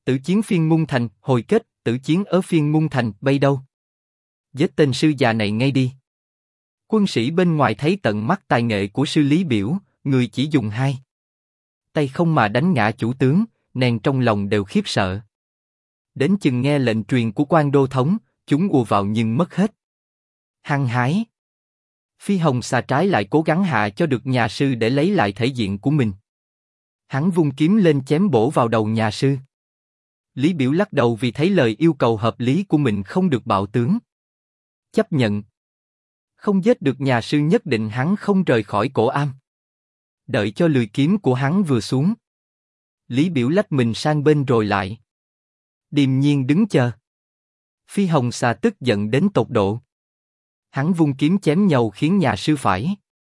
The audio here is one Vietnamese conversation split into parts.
tử chiến phiên Mung Thành, hồi kết, tử chiến ở phiên Mung Thành, bay đâu? Giết tên sư già này ngay đi. Quân sĩ bên ngoài thấy tận mắt tài nghệ của sư Lý Biểu, người chỉ dùng hai tay không mà đánh ngã chủ tướng, nên trong lòng đều khiếp sợ. Đến chừng nghe lệnh truyền của Quan Đô thống, chúng ùa vào nhưng mất hết. Hăng hái. Phi Hồng Xà trái lại cố gắng hạ cho được nhà sư để lấy lại thể diện của mình. Hắn vung kiếm lên chém bổ vào đầu nhà sư. Lý Biểu lắc đầu vì thấy lời yêu cầu hợp lý của mình không được bạo tướng. Chấp nhận. Không giết được nhà sư nhất định hắn không rời khỏi cổ am. Đợi cho lưỡi kiếm của hắn vừa xuống. Lý Biểu lách mình sang bên rồi lại. Điềm nhiên đứng chờ. Phi Hồng Xà tức giận đến tột độ. Hắn vung kiếm chém nhầu khiến nhà sư phải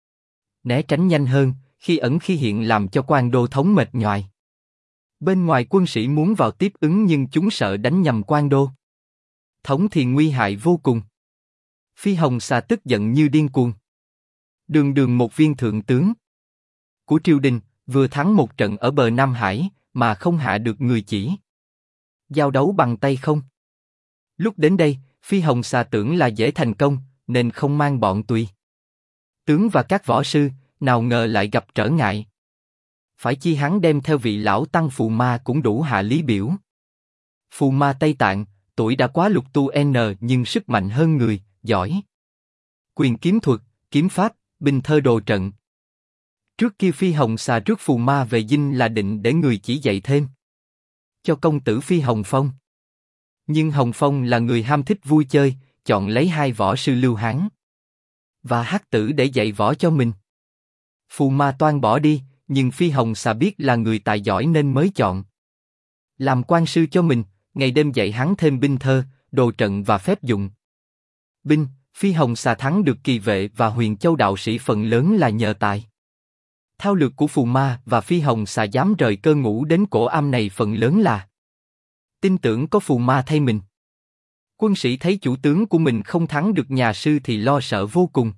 né tránh nhanh hơn, khi ẩn khi hiện làm cho Quan Đô thống mệt nhoài. Bên ngoài quân sĩ muốn vào tiếp ứng nhưng chúng sợ đánh nhầm Quan Đô thống thì nguy hại vô cùng. Phi Hồng Xà tức giận như điên cuồng. Đường đường một viên thượng tướng của triều đình, vừa thắng một trận ở bờ Nam Hải, mà không hạ được người chỉ giao đấu bằng tay không. Lúc đến đây, Phi Hồng Xà tưởng là dễ thành công, nên không mang bọn tùy tướng và các võ sư, nào ngờ lại gặp trở ngại. Phải chi hắn đem theo vị lão tăng Phù Ma cũng đủ hạ Lý Biểu. Phù Ma Tây Tạng, tuổi đã quá lục tu nhưng sức mạnh hơn người, giỏi quyền kiếm thuật, kiếm pháp, binh thơ đồ trận. Trước kia Phi Hồng Xà rước Phù Ma về dinh là định để người chỉ dạy thêm cho công tử Phi Hồng Phong. Nhưng Hồng Phong là người ham thích vui chơi, chọn lấy hai võ sư Lưu Hán và Hắc Tử để dạy võ cho mình. Phù Ma toan bỏ đi, nhưng Phi Hồng Xà biết là người tài giỏi nên mới chọn làm quan sư cho mình, ngày đêm dạy hắn thêm binh thơ, đồ trận và phép dụng binh. Phi Hồng Xà thắng được Kỳ Vệ và Huyền Châu đạo sĩ phần lớn là nhờ tài thao lược của Phù Ma, và Phi Hồng Xà dám rời Cơ Ngũ đến cổ am này phần lớn là tin tưởng có Phù Ma thay mình. Quân sĩ thấy chủ tướng của mình không thắng được nhà sư thì lo sợ vô cùng.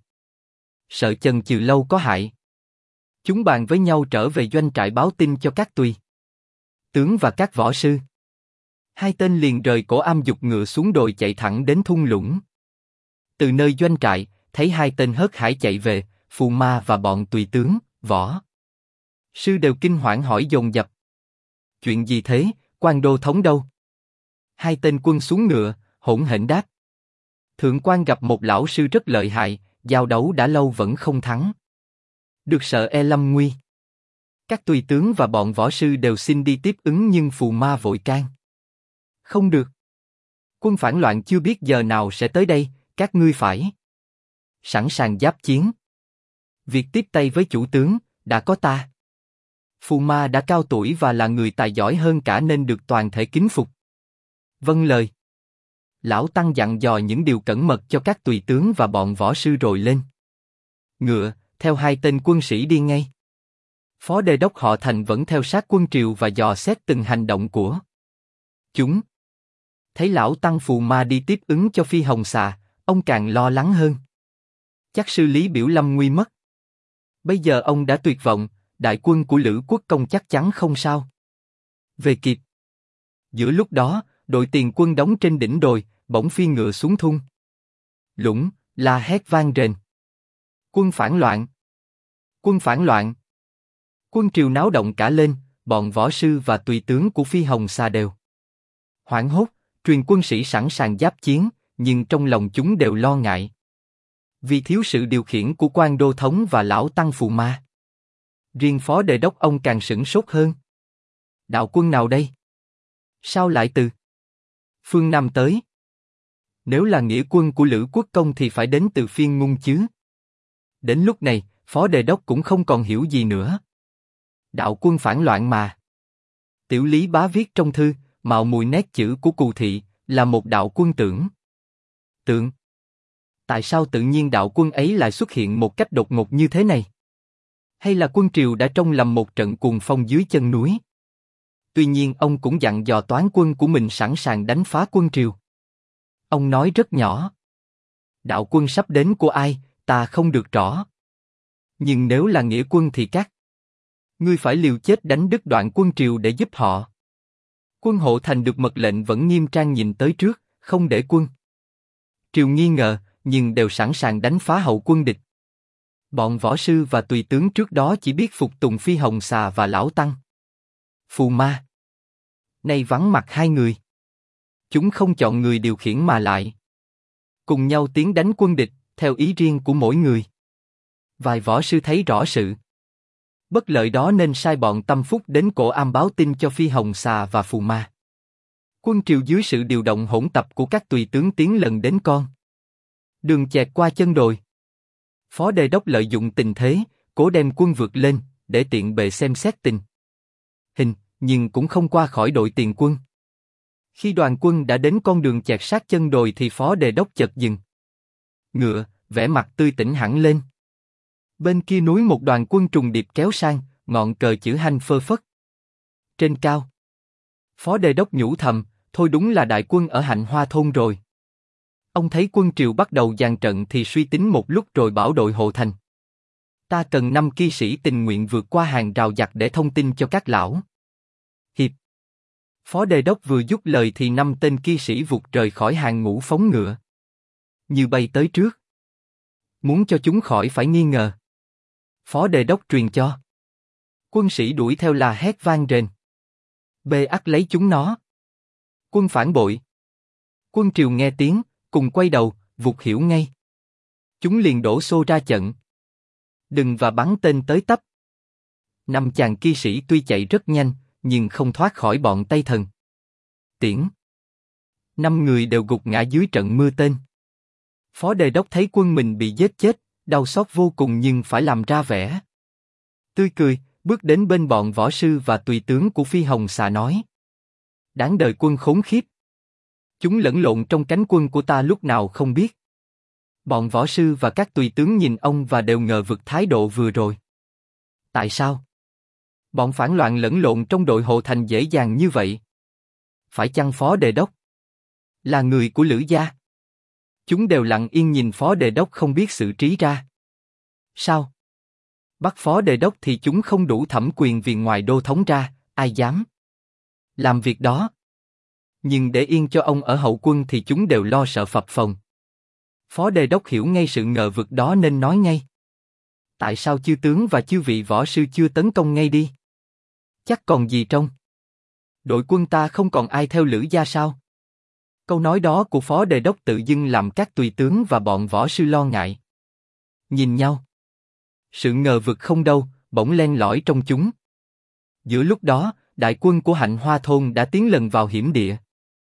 Sợ chần chừ lâu có hại. Chúng bàn với nhau trở về doanh trại báo tin cho các tùy tướng và các võ sư. Hai tên liền rời cổ am giục ngựa xuống đồi chạy thẳng đến thung lũng. Từ nơi doanh trại, thấy hai tên hớt hải chạy về, Phù Ma và bọn tùy tướng, võ sư đều kinh hoảng hỏi dồn dập. Chuyện gì thế, Quan Đô thống đâu? Hai tên quân xuống ngựa, hỗn hển đáp. Thượng quan gặp một lão sư rất lợi hại, giao đấu đã lâu vẫn không thắng. Được sợ e lâm nguy. Các tùy tướng và bọn võ sư đều xin đi tiếp ứng nhưng Phù Ma vội can. Không được. Quân phản loạn chưa biết giờ nào sẽ tới đây, các ngươi phải sẵn sàng giáp chiến. Việc tiếp tay với chủ tướng, đã có ta. Phù Ma đã cao tuổi và là người tài giỏi hơn cả nên được toàn thể kính phục. Vâng lời. Lão Tăng dặn dò những điều cẩn mật cho các tùy tướng và bọn võ sư rồi lên ngựa, theo hai tên quân sĩ đi ngay. Phó đề đốc họ Thành vẫn theo sát quân Triều và dò xét từng hành động của chúng. Thấy lão Tăng Phù Ma đi tiếp ứng cho Phi Hồng Xà, ông càng lo lắng hơn. Chắc sư Lý Biểu lâm nguy mất. Bây giờ ông đã tuyệt vọng, đại quân của Lữ Quốc Công chắc chắn không sao về kịp. Giữa lúc đó, đội tiền quân đóng trên đỉnh đồi, bỗng phi ngựa xuống thung lũng, la hét vang rền. Quân phản loạn! Quân phản loạn! Quân Triều náo động cả lên, bọn võ sư và tùy tướng của Phi Hồng Xà đều hoảng hốt, truyền quân sĩ sẵn sàng giáp chiến, nhưng trong lòng chúng đều lo ngại. Vì thiếu sự điều khiển của Quan Đô thống và lão Tăng Phù Ma. Riêng Phó Đề đốc ông càng sửng sốt hơn. Đạo quân nào đây? Sao lại từ phương Nam tới? Nếu là nghĩa quân của Lữ Quốc Công thì phải đến từ phiên Ngung chứ. Đến lúc này, Phó Đề đốc cũng không còn hiểu gì nữa. Đạo quân phản loạn mà. Tiểu Lý Bá viết trong thư, mạo mùi nét chữ của Cù Thị, là một đạo quân tưởng. Tượng. Tại sao tự nhiên đạo quân ấy lại xuất hiện một cách đột ngột như thế này? Hay là quân Triều đã trông lầm một trận cuồng phong dưới chân núi? Tuy nhiên ông cũng dặn dò toán quân của mình sẵn sàng đánh phá quân Triều. Ông nói rất nhỏ. Đạo quân sắp đến của ai, ta không được rõ. Nhưng nếu là nghĩa quân thì các ngươi phải liều chết đánh đứt đoạn quân Triều để giúp họ. Quân hộ thành được mật lệnh vẫn nghiêm trang nhìn tới trước, không để quân triều nghi ngờ, nhưng đều sẵn sàng đánh phá hậu quân địch. Bọn võ sư và tùy tướng trước đó chỉ biết phục tùng Phi Hồng Xà và Lão Tăng. Phù Ma nay vắng mặt hai người. Chúng không chọn người điều khiển mà lại cùng nhau tiến đánh quân địch, theo ý riêng của mỗi người. Vài võ sư thấy rõ sự bất lợi đó nên sai bọn Tâm Phúc đến Cổ Am báo tin cho Phi Hồng Xà và Phù Ma. Quân triều dưới sự điều động hỗn tập của các tùy tướng tiến lần đến con đường chẹt qua chân đồi. Phó Đề Đốc lợi dụng tình thế, cố đem quân vượt lên, để tiện bề xem xét tình hình, nhưng cũng không qua khỏi đội tiền quân. Khi đoàn quân đã đến con đường chẹt sát chân đồi thì Phó Đề Đốc chợt dừng ngựa, vẻ mặt tươi tỉnh hẳn lên. Bên kia núi một đoàn quân trùng điệp kéo sang, ngọn cờ chữ Hanh phơ phất trên cao. Phó Đề Đốc nhủ thầm, thôi đúng là đại quân ở Hạnh Hoa thôn rồi. Ông thấy quân triều bắt đầu dàn trận thì suy tính một lúc rồi bảo đội hộ thành: ta cần 5 kỵ sĩ tình nguyện vượt qua hàng rào giặc để thông tin cho các lão hiệp. Phó Đề Đốc vừa dứt lời thì 5 tên kỵ sĩ vụt rời khỏi hàng ngũ phóng ngựa, như bay tới trước, muốn cho chúng khỏi phải nghi ngờ. Phó Đề Đốc truyền cho quân sĩ đuổi theo là hét vang rền: bê ắt lấy chúng nó. Quân phản bội. Quân triều nghe tiếng, cùng quay đầu, vụt hiểu ngay. Chúng liền đổ xô ra trận, đừng và bắn tên tới tấp. 5 chàng kỵ sĩ tuy chạy rất nhanh, nhưng không thoát khỏi bọn Tây Thần Tiễn. 5 người đều gục ngã dưới trận mưa tên. Phó Đề Đốc thấy quân mình bị giết chết, đau xót vô cùng nhưng phải làm ra vẻ tươi cười, bước đến bên bọn võ sư và tùy tướng của Phi Hồng Xà nói: đáng đời quân khốn khiếp. Chúng lẫn lộn trong cánh quân của ta lúc nào không biết. Bọn võ sư và các tùy tướng nhìn ông và đều ngờ vực thái độ vừa rồi. Tại sao bọn phản loạn lẫn lộn trong đội hộ thành dễ dàng như vậy? Phải chăng Phó Đề Đốc là người của Lữ gia? Chúng đều lặng yên nhìn Phó Đề Đốc không biết xử trí ra sao. Bắt Phó Đề Đốc thì chúng không đủ thẩm quyền vì ngoài đô thống ra, ai dám làm việc đó. Nhưng để yên cho ông ở hậu quân thì chúng đều lo sợ phập phồng. Phó Đề Đốc hiểu ngay sự ngờ vực đó nên nói ngay: tại sao chư tướng và chư vị võ sư chưa tấn công ngay đi? Chắc còn gì trong đội quân ta không còn ai theo Lữ gia sao? Câu nói đó của Phó Đề Đốc tự dưng làm các tùy tướng và bọn võ sư lo ngại. Nhìn nhau. Sự ngờ vực không đâu, bỗng len lỏi trong chúng. Giữa lúc đó, đại quân của Hạnh Hoa thôn đã tiến lần vào hiểm địa.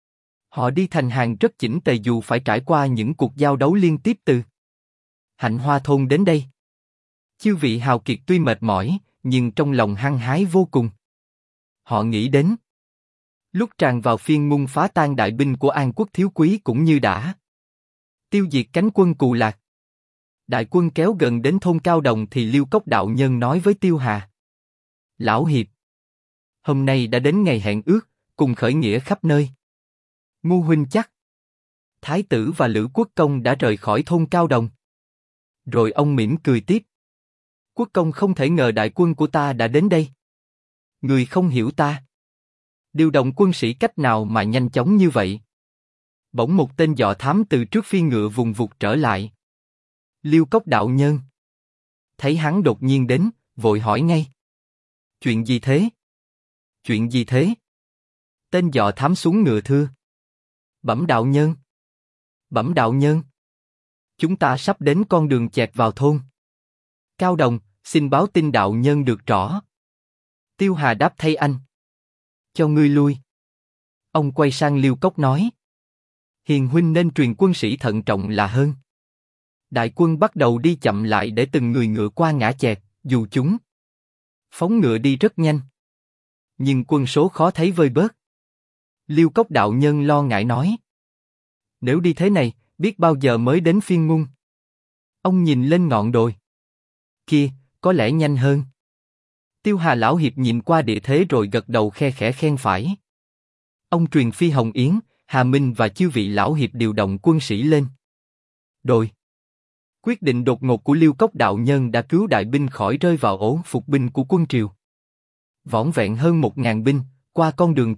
Họ đi thành hàng rất chỉnh tề dù phải trải qua những cuộc giao đấu liên tiếp từ Hạnh Hoa thôn đến đây. Chư vị hào kiệt tuy mệt mỏi, nhưng trong lòng hăng hái vô cùng. Họ nghĩ đến lúc tràn vào phiên ngung phá tan đại binh của An Quốc Thiếu Quý cũng như đã tiêu diệt cánh quân Cù Lạc. Đại quân kéo gần đến thôn Cao Đồng thì Liêu Cốc đạo nhân nói với Tiêu Hà: lão hiệp, hôm nay đã đến ngày hẹn ước, cùng khởi nghĩa khắp nơi. Ngu huynh chắc Thái tử và Lữ Quốc Công đã rời khỏi thôn Cao Đồng. Rồi ông mỉm cười tiếp: Quốc Công không thể ngờ đại quân của ta đã đến đây. Người không hiểu ta điều động quân sĩ cách nào mà nhanh chóng như vậy. Bỗng một tên dò thám từ trước phi ngựa vùng vụt trở lại. Liêu Cốc đạo nhân thấy hắn đột nhiên đến, vội hỏi ngay: chuyện gì thế? Chuyện gì thế? Tên dò thám xuống ngựa thưa: Bẩm đạo nhân. Bẩm đạo nhân. Chúng ta sắp đến con đường chẹt vào thôn Cao Đồng, xin báo tin đạo nhân được rõ. Tiêu Hà đáp thay anh: cho ngươi lui. Ông quay sang Liêu Cốc nói: Hiền huynh nên truyền quân sĩ thận trọng là hơn. Đại quân bắt đầu đi chậm lại để từng người ngựa qua ngã chẹt, dù chúng phóng ngựa đi rất nhanh, nhưng quân số khó thấy vơi bớt. Liêu Cốc đạo nhân lo ngại nói: nếu đi thế này, biết bao giờ mới đến phiên ngung. Ông nhìn lên ngọn đồi kia, có lẽ nhanh hơn. Tiêu Hà lão hiệp nhìn qua địa thế rồi gật đầu khe khẽ khen phải. Ông truyền Phi Hồng Yến, Hà Minh và chư vị lão hiệp điều động quân sĩ lên đồi. Quyết định đột ngột của Liêu Cốc đạo nhân đã cứu đại binh khỏi rơi vào ổ phục binh của quân triều. Vỏn vẹn hơn 1000 binh qua con đường chẹt,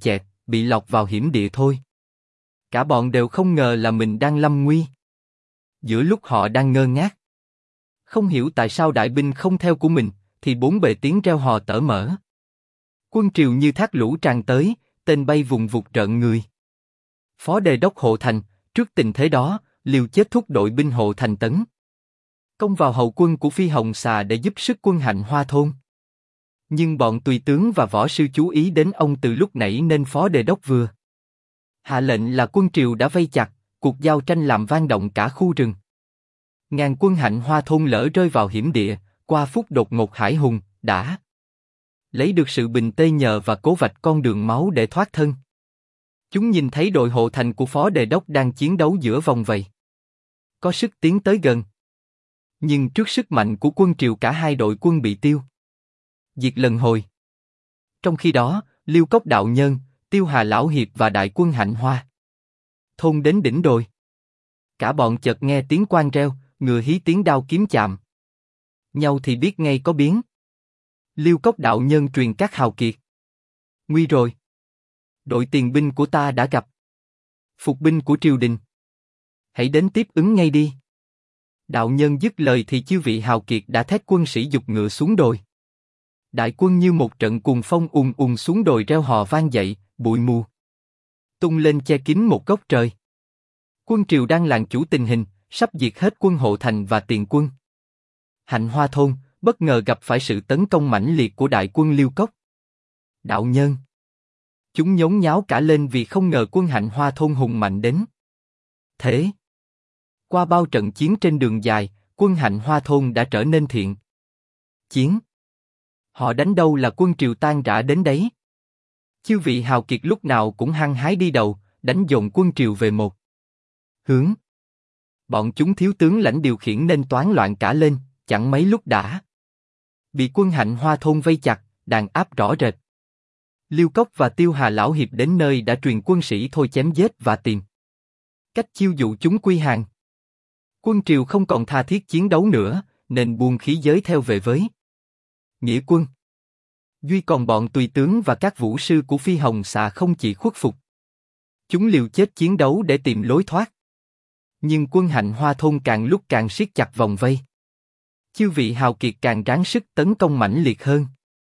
bị lọt vào hiểm địa thôi. Cả bọn đều không ngờ là mình đang lâm nguy. Giữa lúc họ đang ngơ ngác, không hiểu tại sao đại binh không theo của mình, thì bốn bề tiếng reo hò tở mở. Quân triều như thác lũ tràn tới, tên bay vùng vụt rợn người. Phó đề đốc hộ thành, trước tình thế đó, liều chết thúc đội binh hộ thành tấn công vào hậu quân của Phi Hồng Xà để giúp sức quân Hạnh Hoa thôn. Nhưng bọn tùy tướng và võ sư chú ý đến ông từ lúc nãy nên phó đề đốc vừa hạ lệnh là quân triều đã vây chặt, cuộc giao tranh làm vang động cả khu rừng. Ngàn quân Hạnh Hoa thôn lỡ rơi vào hiểm địa, qua phút đột ngột hải hùng đã lấy được sự bình tê nhờ và cố vạch con đường máu để thoát thân. Chúng nhìn thấy đội hộ thành của phó đề đốc đang chiến đấu giữa vòng vây, có sức tiến tới gần. Nhưng trước sức mạnh của quân triều cả hai đội quân bị tiêu diệt lần hồi. Trong khi đó, Liêu Cốc đạo nhân, Tiêu Hà lão hiệp và đại quân Hạnh Hoa thôn đến đỉnh đồi. Cả bọn chợt nghe tiếng quan reo, ngựa hí tiếng đao kiếm chạm nhau thì biết ngay có biến. Liêu Cốc đạo nhân truyền các hào kiệt: nguy rồi, đội tiền binh của ta đã gặp phục binh của triều đình, hãy đến tiếp ứng ngay đi. Đạo nhân dứt lời thì chư vị hào kiệt đã thét quân sĩ giục ngựa xuống đồi. Đại quân như một trận cuồng phong ùn ùn xuống đồi reo hò vang dậy, bụi mù tung lên che kín một góc trời. Quân triều đang làm chủ tình hình, sắp diệt hết quân hộ thành và tiền quân Hạnh Hoa thôn, bất ngờ gặp phải sự tấn công mãnh liệt của đại quân Liêu Cốc đạo nhân. Chúng nhốn nháo cả lên vì không ngờ quân Hạnh Hoa thôn hùng mạnh đến thế. Qua bao trận chiến trên đường dài, quân Hạnh Hoa thôn đã trở nên thiện chiến. Họ đánh đâu là quân triều tan rã đến đấy. Chư vị hào kiệt lúc nào cũng hăng hái đi đầu, đánh dồn quân triều về một hướng. Bọn chúng thiếu tướng lãnh điều khiển nên toán loạn cả lên, chẳng mấy lúc đã bị quân Hạnh Hoa thôn vây chặt, đàn áp rõ rệt. Liêu Cốc và Tiêu Hà lão hiệp đến nơi đã truyền quân sĩ thôi chém giết và tìm cách chiêu dụ chúng quy hàng. Quân triều không còn tha thiết chiến đấu nữa, nên buông khí giới theo về với nghĩa quân. Duy còn bọn tùy tướng và các vũ sư của Phi Hồng Xà không chịu khuất phục. Chúng liều chết chiến đấu để tìm lối thoát. Nhưng quân Hạnh Hoa thôn càng lúc càng siết chặt vòng vây. Chư vị hào kiệt càng ráng sức tấn công mãnh liệt hơn.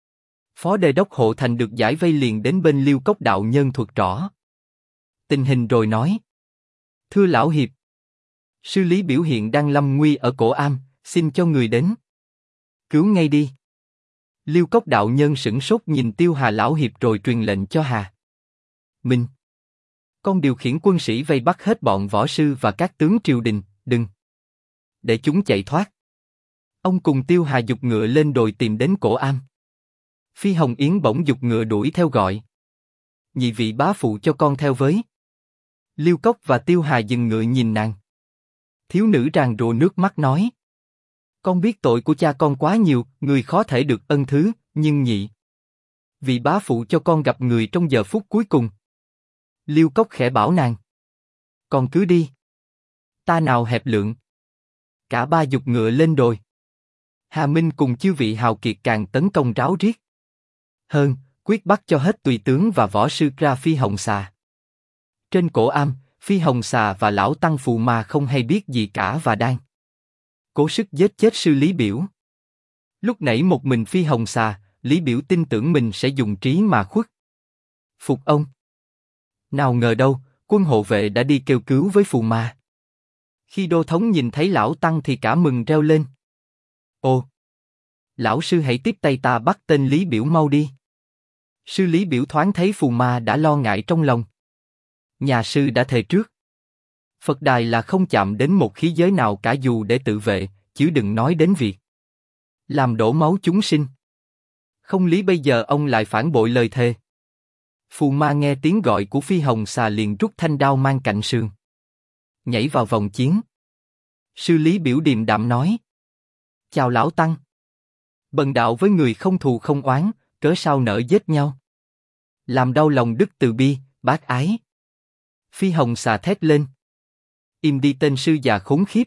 Phó đề đốc hộ thành được giải vây liền đến bên Liêu Cốc đạo nhân thuật rõ tình hình rồi nói: thưa lão hiệp, sư lý biểu hiện đang lâm nguy ở cổ am, xin cho người đến cứu ngay đi. Liêu Cốc đạo nhân sửng sốt nhìn Tiêu Hà lão hiệp rồi truyền lệnh cho Hà Minh: con điều khiển quân sĩ vây bắt hết bọn võ sư và các tướng triều đình, đừng để chúng chạy thoát. Ông cùng Tiêu Hà giục ngựa lên đồi tìm đến cổ am. Phi Hồng Yến bỗng giục ngựa đuổi theo gọi: nhị vị bá phụ cho con theo với. Liêu Cốc và Tiêu Hà dừng ngựa nhìn nàng. Thiếu nữ ràn rụa nước mắt nói: con biết tội của cha con quá nhiều, người khó thể được ân thứ, nhưng nhị vị bá phụ cho con gặp người trong giờ phút cuối cùng. Liêu Cốc khẽ bảo nàng: con cứ đi, ta nào hẹp lượng. Cả ba giục ngựa lên đồi. Hà Minh cùng chư vị hào kiệt càng tấn công ráo riết hơn, quyết bắt cho hết tùy tướng và võ sư ra Phi Hồng Xà. Trên cổ am, Phi Hồng Xà và lão tăng Phù Ma không hay biết gì cả và đang cố sức giết chết sư Lý Biểu. Lúc nãy một mình Phi Hồng Xà, Lý Biểu tin tưởng mình sẽ dùng trí mà khuất phục ông. Nào ngờ đâu, quân hộ vệ đã đi kêu cứu với Phù Ma. Khi đô thống nhìn thấy lão tăng thì cả mừng reo lên: ồ, lão sư hãy tiếp tay ta bắt tên Lý Biểu mau đi. Sư Lý Biểu thoáng thấy Phù Ma đã lo ngại trong lòng. Nhà sư đã thề trước Phật đài là không chạm đến một khí giới nào cả dù để tự vệ, chứ đừng nói đến việc làm đổ máu chúng sinh. Không lý bây giờ ông lại phản bội lời thề. Phù Ma nghe tiếng gọi của Phi Hồng Xà liền rút thanh đao mang cạnh sườn, nhảy vào vòng chiến. Sư Lý Biểu điềm đạm nói: chào lão tăng. Bần đạo với người không thù không oán, cớ sao nỡ giết nhau. Làm đau lòng đức từ bi, bác ái. Phi Hồng Xà thét lên: im đi tên sư già khốn khiếp.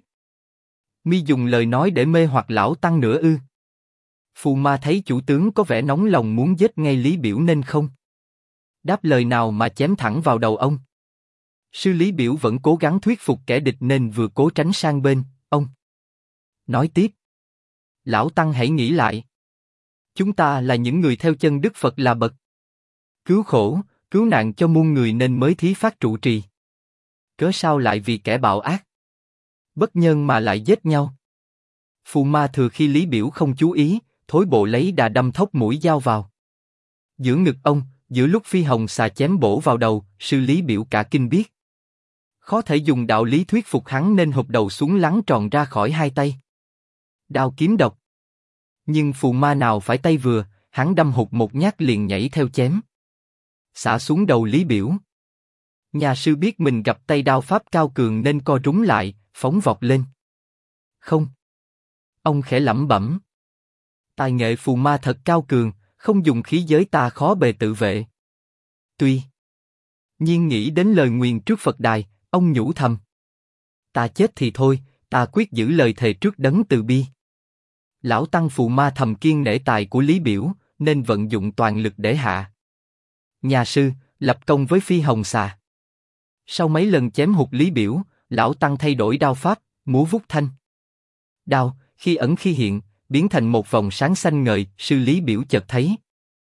Mi dùng lời nói để mê hoặc lão tăng nữa ư? Phù Ma thấy chủ tướng có vẻ nóng lòng muốn giết ngay Lý Biểu nên không đáp lời nào mà chém thẳng vào đầu ông. Sư Lý Biểu vẫn cố gắng thuyết phục kẻ địch nên vừa cố tránh sang bên, ông nói tiếp. Lão Tăng hãy nghĩ lại. Chúng ta là những người theo chân Đức Phật là bậc cứu khổ, cứu nạn cho muôn người nên mới thí phát trụ trì. Cớ sao lại vì kẻ bạo ác, bất nhân mà lại giết nhau? Phù Ma thừa khi Lý Biểu không chú ý, thối bộ lấy đà đâm thốc mũi dao vào giữa ngực ông. Giữa lúc Phi Hồng Xà chém bổ vào đầu, sư Lý Biểu cả kinh biết khó thể dùng đạo lý thuyết phục hắn nên hụp đầu xuống lăn tròn ra khỏi hai tay. Đao kiếm độc. Nhưng Phù Ma nào phải tay vừa, hắn đâm hụt một nhát liền nhảy theo chém xả xuống đầu Lý Biểu. Nhà sư biết mình gặp tay đao pháp cao cường nên co rúm lại, phóng vọt lên. Không. Ông khẽ lẩm bẩm. Tài nghệ Phù Ma thật cao cường, không dùng khí giới ta khó bề tự vệ. Tuy nhiên nghĩ đến lời nguyền trước Phật đài, ông nhủ thầm. Ta chết thì thôi, ta quyết giữ lời thề trước đấng từ bi. Lão Tăng Phù Ma thầm kiêng nể tài của Lý Biểu, nên vận dụng toàn lực để hạ nhà sư, lập công với Phi Hồng Xà. Sau mấy lần chém hụt Lý Biểu, Lão Tăng thay đổi đao pháp, múa vút thanh đao, khi ẩn khi hiện, biến thành một vòng sáng xanh ngời. Sư Lý Biểu chợt thấy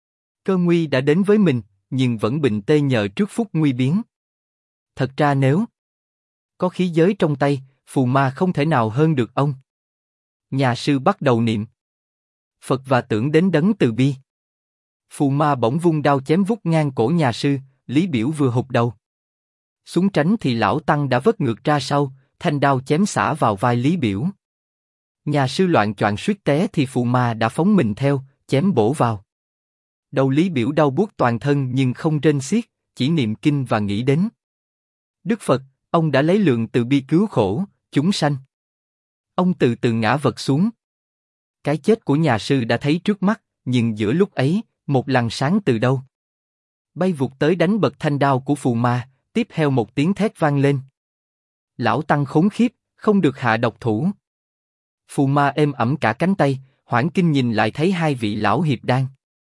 cơn nguy đã đến với mình, nhưng vẫn bình tê nhờ trước phút nguy biến. Thật ra nếu có khí giới trong tay, Phù Ma không thể nào hơn được ông. Nhà sư bắt đầu niệm Phật và tưởng đến đấng từ bi. Phù Ma bỗng vung đao chém vút ngang cổ nhà sư. Lý Biểu vừa hụt đầu xuống tránh thì Lão Tăng đã vất ngược ra sau, thanh đao chém xả vào vai Lý Biểu. Nhà sư loạng choạng suýt té thì Phù Ma đã phóng mình theo, chém bổ vào đầu Lý Biểu, đau buốt toàn thân nhưng không rên xiết, chỉ niệm kinh và nghĩ đến Đức Phật. Ông đã lấy lượng từ bi cứu khổ chúng sanh. Ông từ từ ngã vật xuống. Cái chết của nhà sư đã thấy trước mắt, nhưng giữa lúc ấy, một làn sáng từ đâu bay vụt tới đánh bật thanh đao của Phù Ma, tiếp theo một tiếng thét vang lên. Lão Tăng khốn khiếp, không được hạ độc thủ. Phù Ma êm ẩm cả cánh tay, hoảng kinh nhìn lại thấy hai vị lão hiệp đang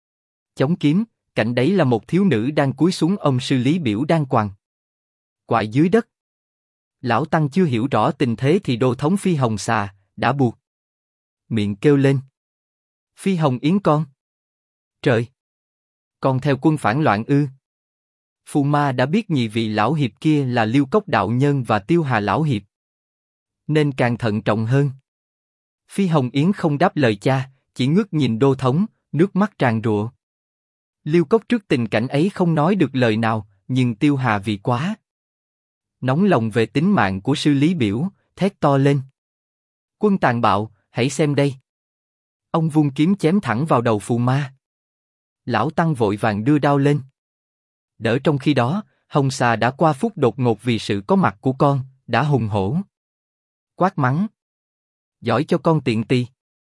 chống kiếm, cạnh đấy là một thiếu nữ đang cúi xuống ôm sư Lý Biểu đang quằn quại dưới đất. Lão Tăng chưa hiểu rõ tình thế thì Đô thống Phi Hồng Xà đã buộc miệng kêu lên. Phi Hồng Yến con. Trời! Con theo quân phản loạn ư? Phù Ma đã biết nhị vị lão hiệp kia là Liêu Cốc đạo nhân và Tiêu Hà lão hiệp, nên càng thận trọng hơn. Phi Hồng Yến không đáp lời cha, chỉ ngước nhìn Đô thống, nước mắt tràn rụa. Liêu Cốc trước tình cảnh ấy không nói được lời nào, nhưng Tiêu Hà vì quá nóng lòng về tính mạng của sư Lý Biểu, thét to lên. Quân tàn bạo, hãy xem đây! Ông vung kiếm chém thẳng vào đầu Phù Ma. Lão Tăng vội vàng đưa đao lên đỡ. Trong khi đó, Hồng Xà đã qua phút đột ngột vì sự có mặt của con, đã hùng hổ quát mắng. Giỏi cho con tiện tỳ!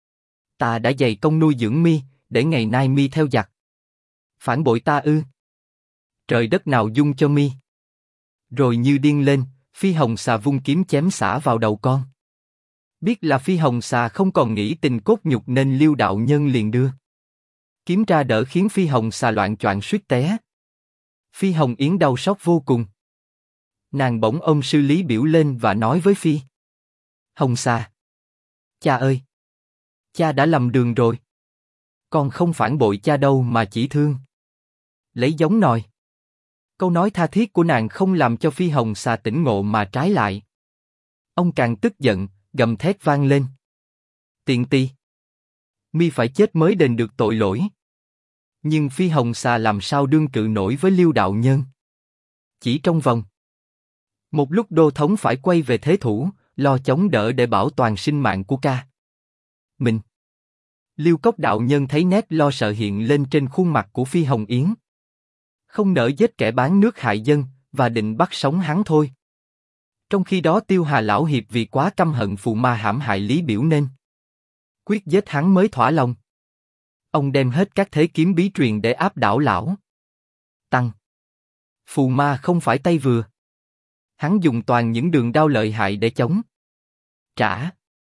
Ta đã dày công nuôi dưỡng mi, để ngày nay mi theo giặc phản bội ta ư? Trời đất nào dung cho mi! Rồi như điên lên, Phi Hồng Xà vung kiếm chém xả vào đầu con. Biết là Phi Hồng Xà không còn nghĩ tình cốt nhục nên Liêu đạo nhân liền đưa kiếm ra đỡ khiến Phi Hồng Xà loạng choạng suýt té. Phi Hồng Yến đau xót vô cùng. Nàng bỗng ôm sư Lý Biểu lên và nói với Phi Hồng Xà. Cha ơi! Cha đã lầm đường rồi. Con không phản bội cha đâu mà chỉ thương lấy giống nòi. Câu nói tha thiết của nàng không làm cho Phi Hồng Xà tỉnh ngộ mà trái lại. Ông càng tức giận, gầm thét vang lên. Tiện tỳ! Mi phải chết mới đền được tội lỗi. Nhưng Phi Hồng Xà làm sao đương cự nổi với Liêu đạo nhân. Chỉ trong vòng một lúc Đô thống phải quay về thế thủ, lo chống đỡ để bảo toàn sinh mạng của ca mình. Liêu Cốc đạo nhân thấy nét lo sợ hiện lên trên khuôn mặt của Phi Hồng Yến, không nỡ giết kẻ bán nước hại dân, và định bắt sống hắn thôi. Trong khi đó Tiêu Hà lão hiệp vì quá căm hận Phù Ma hãm hại Lý Biểu nên quyết giết hắn mới thỏa lòng. Ông đem hết các thế kiếm bí truyền để áp đảo lão Tăng. Phù Ma không phải tay vừa. Hắn dùng toàn những đường đao lợi hại để chống trả.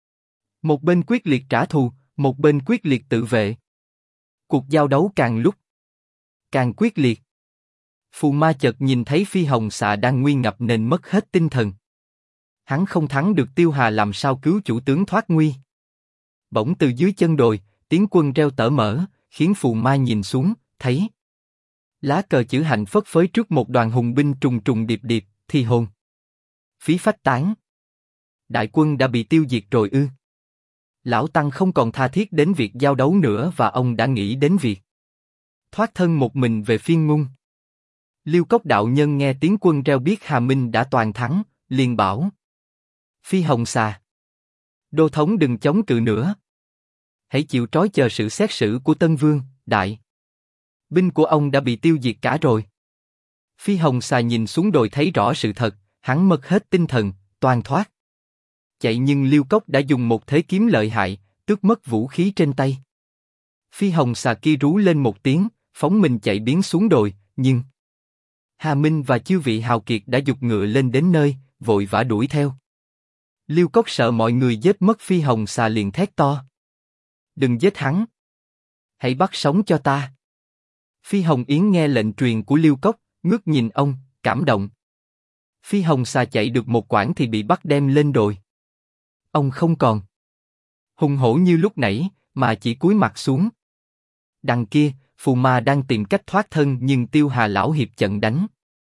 Một bên quyết liệt trả thù, một bên quyết liệt tự vệ. Cuộc giao đấu càng lúc càng quyết liệt. Phù Ma chợt nhìn thấy Phi Hồng Xà đang nguy ngập nên mất hết tinh thần. Hắn không thắng được Tiêu Hà làm sao cứu chủ tướng thoát nguy. Bỗng từ dưới chân đồi, tiếng quân reo tở mở, khiến Phù Ma nhìn xuống, thấy lá cờ chữ hạnh phất phới trước một đoàn hùng binh trùng trùng điệp điệp, thi hồn. Phí phách tán. Đại quân đã bị tiêu diệt rồi ư? Lão Tăng không còn tha thiết đến việc giao đấu nữa và ông đã nghĩ đến việc thoát thân một mình về Phiên Ngung. Liêu Cốc đạo nhân nghe tiếng quân reo biết Hà Minh đã toàn thắng, liền bảo: Phi Hồng Xà, đô thống đừng chống cự nữa. Hãy chịu trói chờ sự xét xử của Tân Vương, đại binh của ông đã bị tiêu diệt cả rồi. Phi Hồng Xà nhìn xuống đồi thấy rõ sự thật, hắn mất hết tinh thần, toàn thoát chạy nhưng Liêu Cốc đã dùng một thế kiếm lợi hại, tước mất vũ khí trên tay. Phi Hồng Xà kia rú lên một tiếng, phóng mình chạy biến xuống đồi, nhưng Hà Minh và chư vị hào kiệt đã giục ngựa lên đến nơi, vội vã đuổi theo. Liêu Cốc sợ mọi người giết mất Phi Hồng Xà liền thét to: Đừng giết hắn! Hãy bắt sống cho ta! Phi Hồng Yến nghe lệnh truyền của Liêu Cốc, ngước nhìn ông, cảm động. Phi Hồng Xà chạy được một quãng thì bị bắt đem lên đồi. Ông không còn hùng hổ như lúc nãy, mà chỉ cúi mặt xuống. Đằng kia, Phù Ma đang tìm cách thoát thân nhưng Tiêu Hà lão hiệp chặn đánh.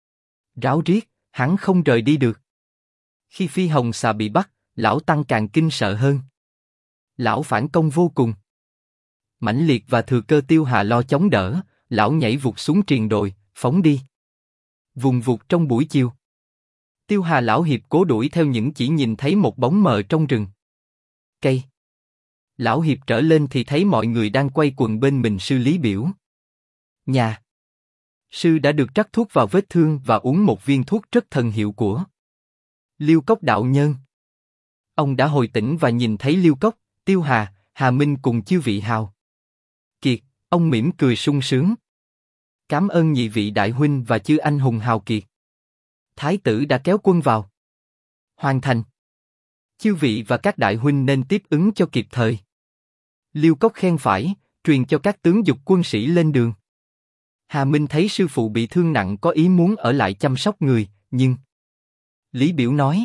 Ráo riết, hắn không rời đi được. Khi Phi Hồng Xà bị bắt, lão Tăng càng kinh sợ hơn. Lão phản công vô cùng mãnh liệt và thừa cơ Tiêu Hà lo chống đỡ, lão nhảy vụt xuống triền đồi, phóng đi. Vùng vụt trong buổi chiều. Tiêu Hà lão hiệp cố đuổi theo những chỉ nhìn thấy một bóng mờ trong rừng cây. Lão hiệp trở lên thì thấy mọi người đang quay quần bên mình sư Lý Biểu. Nhà sư đã được trắc thuốc vào vết thương và uống một viên thuốc rất thần hiệu của Liêu Cốc đạo nhân. Ông đã hồi tỉnh và nhìn thấy Liêu Cốc, Tiêu Hà, Hà Minh cùng chư vị hào kiệt, ông mỉm cười sung sướng. Cảm ơn nhị vị đại huynh và chư anh hùng hào kiệt. Thái tử đã kéo quân vào hoàn thành. Chư vị và các đại huynh nên tiếp ứng cho kịp thời. Liêu Cốc khen phải, truyền cho các tướng giục quân sĩ lên đường. Hà Minh thấy sư phụ bị thương nặng có ý muốn ở lại chăm sóc người, nhưng Lý Biểu nói: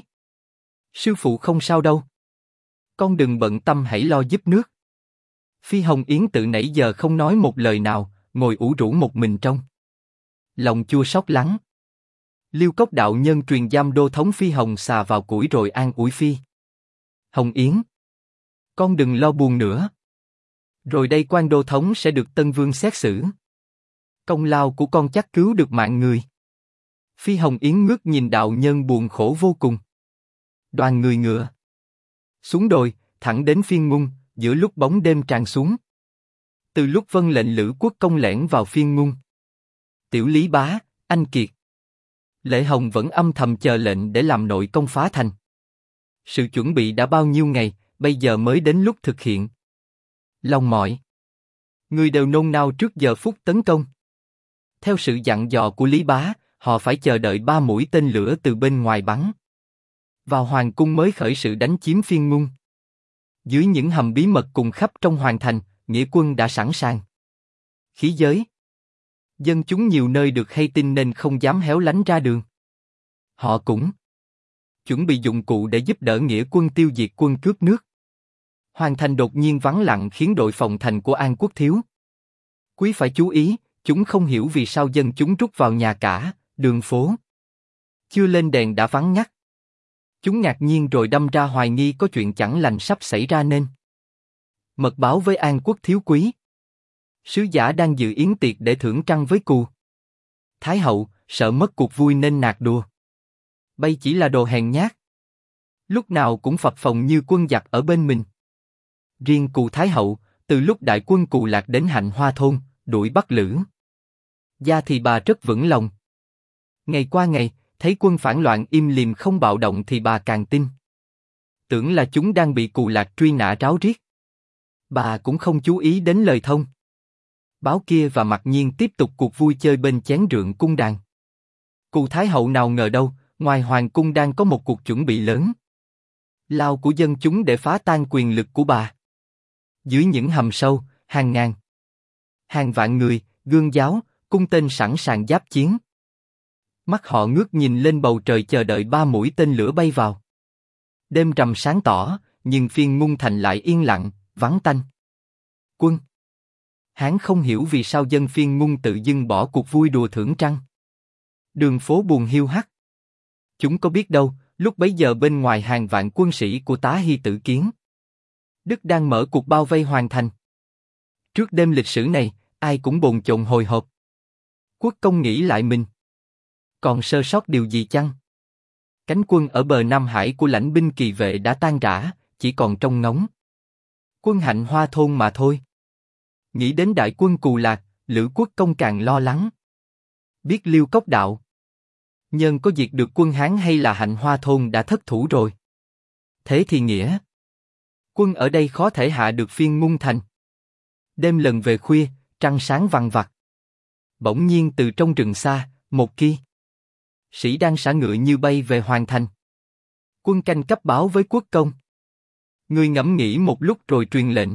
Sư phụ không sao đâu. Con đừng bận tâm, hãy lo giúp nước. Phi Hồng Yến tự nãy giờ không nói một lời nào, ngồi ủ rũ một mình trong lòng chua xót lắng. Liêu Cốc đạo nhân truyền giam đô thống Phi Hồng Xà vào củi rồi an ủi Phi Hồng Yến: Con đừng lo buồn nữa. Rồi đây quan đô thống sẽ được Tân Vương xét xử. Công lao của con chắc cứu được mạng người. Phi Hồng Yến ngước nhìn đạo nhân buồn khổ vô cùng. Đoàn người ngựa xuống đồi, thẳng đến Phiên Ngung, giữa lúc bóng đêm tràn xuống. Từ lúc vâng lệnh Lữ Quốc công lẻn vào Phiên Ngung, Tiểu Lý Bá, Anh Kiệt, Lệ Hồng vẫn âm thầm chờ lệnh để làm nội công phá thành. Sự chuẩn bị đã bao nhiêu ngày, bây giờ mới đến lúc thực hiện. Lòng mọi người đều nôn nao trước giờ phút tấn công. Theo sự dặn dò của Lý Bá, họ phải chờ đợi 3 mũi tên lửa từ bên ngoài bắn vào hoàng cung mới khởi sự đánh chiếm Phiên Ngung. Dưới những hầm bí mật cùng khắp trong hoàng thành, nghĩa quân đã sẵn sàng. Khí giới dân chúng nhiều nơi được hay tin nên không dám héo lánh ra đường. Họ cũng chuẩn bị dụng cụ để giúp đỡ nghĩa quân tiêu diệt quân cướp nước. Hoàng thành đột nhiên vắng lặng khiến đội phòng thành của An Quốc thiếu quý phải chú ý, chúng không hiểu vì sao dân chúng rút vào nhà cả, đường phố. Chưa lên đèn đã vắng ngắt. Chúng ngạc nhiên rồi đâm ra hoài nghi có chuyện chẳng lành sắp xảy ra nên mật báo với An Quốc thiếu quý. Sứ giả đang dự yến tiệc để thưởng trăng với Cù Thái hậu, sợ mất cuộc vui nên nạt đùa. Bây chỉ là đồ hèn nhát. Lúc nào cũng phập phồng như quân giặc ở bên mình. Riêng Cù Thái hậu, từ lúc đại quân Cù Lạc đến Hạnh Hoa thôn, đuổi bắt Lữ gia thì bà rất vững lòng. Ngày qua ngày, thấy quân phản loạn im lìm không bạo động thì bà càng tin tưởng là chúng đang bị Cù Lạc truy nã ráo riết. Bà cũng không chú ý đến lời thông báo kia và mặc nhiên tiếp tục cuộc vui chơi bên chén rượu cung đàn. Cù Thái hậu nào ngờ đâu, ngoài hoàng cung đang có một cuộc chuẩn bị lớn lao của dân chúng để phá tan quyền lực của bà. Dưới những hầm sâu, hàng ngàn, hàng vạn người, gương giáo, cung tên sẵn sàng giáp chiến. Mắt họ ngước nhìn lên bầu trời chờ đợi 3 mũi tên lửa bay vào. Đêm rằm sáng tỏ, nhưng Phiên Ngôn Thành lại yên lặng, vắng tanh. Quân. Hán không hiểu vì sao dân Phiên Ngôn tự dưng bỏ cuộc vui đùa thưởng trăng. Đường phố buồn hiu hắt. Chúng có biết đâu, lúc bấy giờ bên ngoài hàng vạn quân sĩ của Tá Hy Tử Kiến, Đức đang mở cuộc bao vây hoàn thành. Trước đêm lịch sử này, ai cũng bồn chồn hồi hộp. Quốc công nghĩ lại mình. Còn sơ sót điều gì chăng? Cánh quân ở bờ Nam Hải của lãnh binh Kỳ Vệ đã tan rã, chỉ còn trông ngóng quân Hạnh Hoa thôn mà thôi. Nghĩ đến đại quân Cù Lạc, Lữ Quốc công càng lo lắng. Biết Liêu Cốc đạo nhân có diệt được quân Hán hay là Hạnh Hoa thôn đã thất thủ rồi? Thế thì nghĩa quân ở đây khó thể hạ được Phiên Ngôn Thành. Đêm lần về khuya, trăng sáng vằng vặc. Bỗng nhiên từ trong rừng xa, một kỳ sĩ đang xả ngựa như bay về hoàn thành. Quân canh cấp báo với quốc công. Người ngẫm nghĩ một lúc rồi truyền lệnh.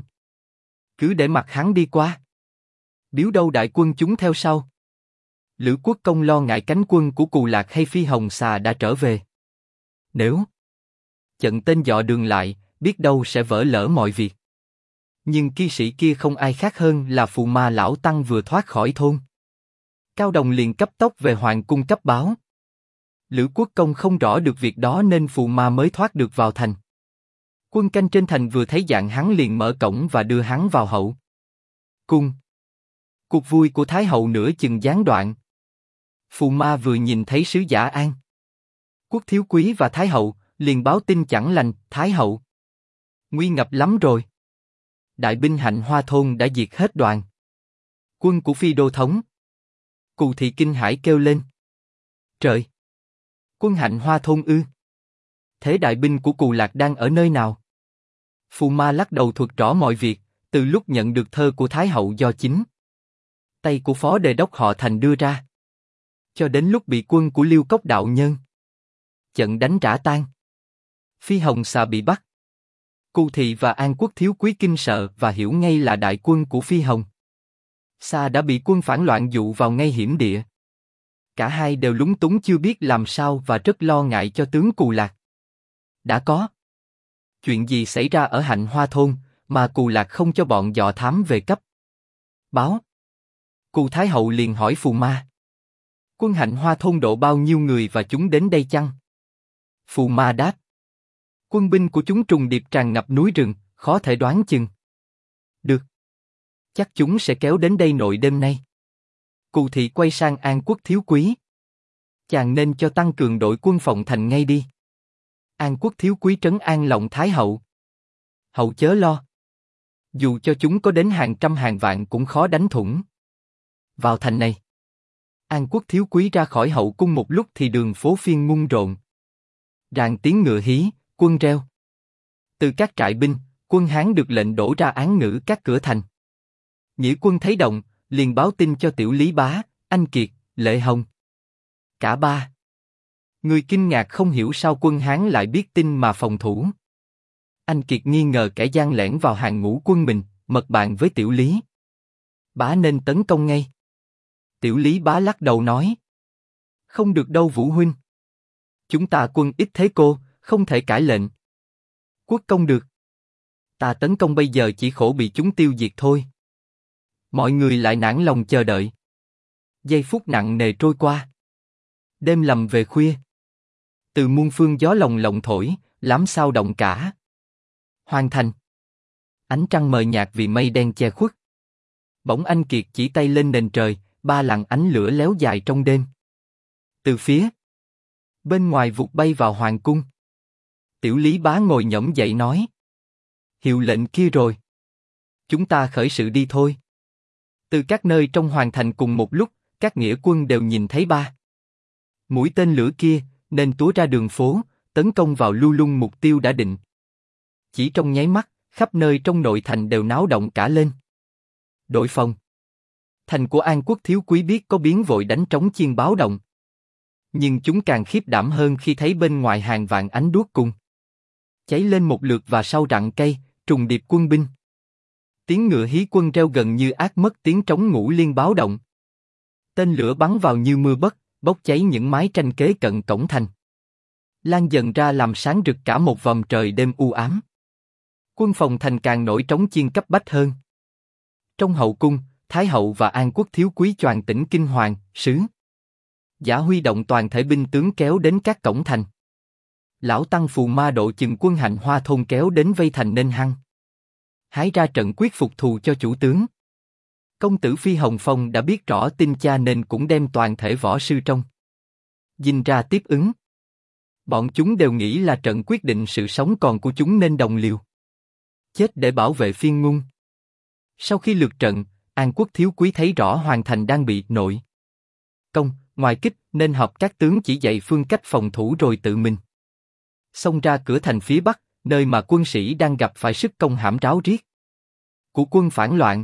Cứ để mặc hắn đi qua. Biếu đâu đại quân chúng theo sau. Lữ Quốc công lo ngại cánh quân của Cù Lạc hay Phi Hồng Xà đã trở về. Nếu chặn tên dọ đường lại, biết đâu sẽ vỡ lỡ mọi việc. Nhưng kỳ sĩ kia không ai khác hơn là Phù Ma lão tăng vừa thoát khỏi thôn. Cao Đồng liền cấp tốc về hoàng cung cấp báo. Lữ Quốc công không rõ được việc đó nên Phù Ma mới thoát được vào thành. Quân canh trên thành vừa thấy dạng hắn liền mở cổng và đưa hắn vào hậu cung. Cuộc vui của Thái hậu nửa chừng gián đoạn. Phù Ma vừa nhìn thấy sứ giả An Quốc thiếu quý và Thái hậu, liền báo tin chẳng lành. Thái hậu, nguy ngập lắm rồi. Đại binh Hạnh Hoa thôn đã diệt hết đoàn quân của Phi đô thống. Cù Thị kinh hãi kêu lên. Trời! Quân Hạnh Hoa thôn ư? Thế đại binh của Cù Lạc đang ở nơi nào? Phù Ma lắc đầu thuật rõ mọi việc, từ lúc nhận được thơ của Thái hậu do chính tay của phó đề đốc họ Thành đưa ra, cho đến lúc bị quân của Liêu Cốc đạo nhân chặn đánh rã tan. Phi Hồng Xà bị bắt. Cù Thị và An Quốc thiếu quý kinh sợ và hiểu ngay là đại quân của Phi Hồng Xà đã bị quân phản loạn dụ vào ngay hiểm địa. Cả hai đều lúng túng chưa biết làm sao và rất lo ngại cho tướng Cù Lạc. Đã có chuyện gì xảy ra ở Hạnh Hoa thôn mà Cù Lạc không cho bọn dò thám về cấp báo? Cù Thái hậu liền hỏi Phù Ma. Quân Hạnh Hoa thôn độ bao nhiêu người và chúng đến đây chăng? Phù Ma đáp. Quân binh của chúng trùng điệp tràn ngập núi rừng, khó thể đoán chừng. Được. Chắc chúng sẽ kéo đến đây nội đêm nay. Cù Thị quay sang An Quốc thiếu quý. Chàng nên cho tăng cường đội quân phòng thành ngay đi. An Quốc thiếu quý trấn an lòng Thái hậu. Hậu chớ lo. Dù cho chúng có đến hàng trăm hàng vạn cũng khó đánh thủng vào thành này. An Quốc thiếu quý ra khỏi hậu cung một lúc thì đường phố Phiên Ngôn rộn ràng tiếng ngựa hí, quân reo. Từ các trại binh, quân Hán được lệnh đổ ra án ngữ các cửa thành. Nghĩa quân thấy động, liền báo tin cho Tiểu Lý Bá, Anh Kiệt, Lệ Hồng. Cả ba người kinh ngạc không hiểu sao quân Hán lại biết tin mà phòng thủ. Anh Kiệt nghi ngờ kẻ gian lẻn vào hàng ngũ quân mình, mật bạn với Tiểu Lý Bá nên tấn công ngay. Tiểu Lý Bá lắc đầu nói. Không được đâu Vũ huynh. Chúng ta quân ít thế cô, không thể cãi lệnh. Quốc công được. Ta tấn công bây giờ chỉ khổ bị chúng tiêu diệt thôi. Mọi người lại nản lòng chờ đợi. Giây phút nặng nề trôi qua. Đêm lầm về khuya. Từ muôn phương gió lồng lộng thổi, lắm sao động cả. Hoàn thành. Ánh trăng mờ nhạt vì mây đen che khuất. Bỗng Anh Kiệt chỉ tay lên nền trời, ba làn ánh lửa léo dài trong đêm. Từ phía bên ngoài vụt bay vào hoàng cung. Tiểu Lý Bá ngồi nhổm dậy nói. Hiệu lệnh kia rồi. Chúng ta khởi sự đi thôi. Từ các nơi trong hoàng thành cùng một lúc, các nghĩa quân đều nhìn thấy ba mũi tên lửa kia, nên túa ra đường phố, tấn công vào lu lung mục tiêu đã định. Chỉ trong nháy mắt, khắp nơi trong nội thành đều náo động cả lên. Đội phòng thành của An Quốc thiếu quý biết có biến vội đánh trống chiên báo động. Nhưng chúng càng khiếp đảm hơn khi thấy bên ngoài hàng vạn ánh đuốc cùng cháy lên một lượt và sau rặng cây, trùng điệp quân binh. Tiếng ngựa hí quân reo gần như át mất tiếng trống ngũ liên báo động. Tên lửa bắn vào như mưa bất, bốc cháy những mái tranh kế cận cổng thành. Lan dần ra làm sáng rực cả một vòng trời đêm u ám. Quân phòng thành càng nổi trống chiên cấp bách hơn. Trong hậu cung, Thái hậu và An Quốc thiếu quý choàng tỉnh kinh hoàng, sứ giả huy động toàn thể binh tướng kéo đến các cổng thành. Lão tăng Phù Ma độ chừng quân Hạnh Hoa thôn kéo đến vây thành nên hăng. Hái ra trận quyết phục thù cho chủ tướng. Công tử Phi Hồng Phong đã biết rõ tin cha nên cũng đem toàn thể võ sư trong dinh ra tiếp ứng. Bọn chúng đều nghĩ là trận quyết định sự sống còn của chúng nên đồng liều chết để bảo vệ phiên ngôn. Sau khi lượt trận, An Quốc thiếu quý thấy rõ hoàng thành đang bị nội công, ngoài kích nên họp các tướng chỉ dạy phương cách phòng thủ rồi tự mình xông ra cửa thành phía bắc, nơi mà quân sĩ đang gặp phải sức công hãm ráo riết của quân phản loạn.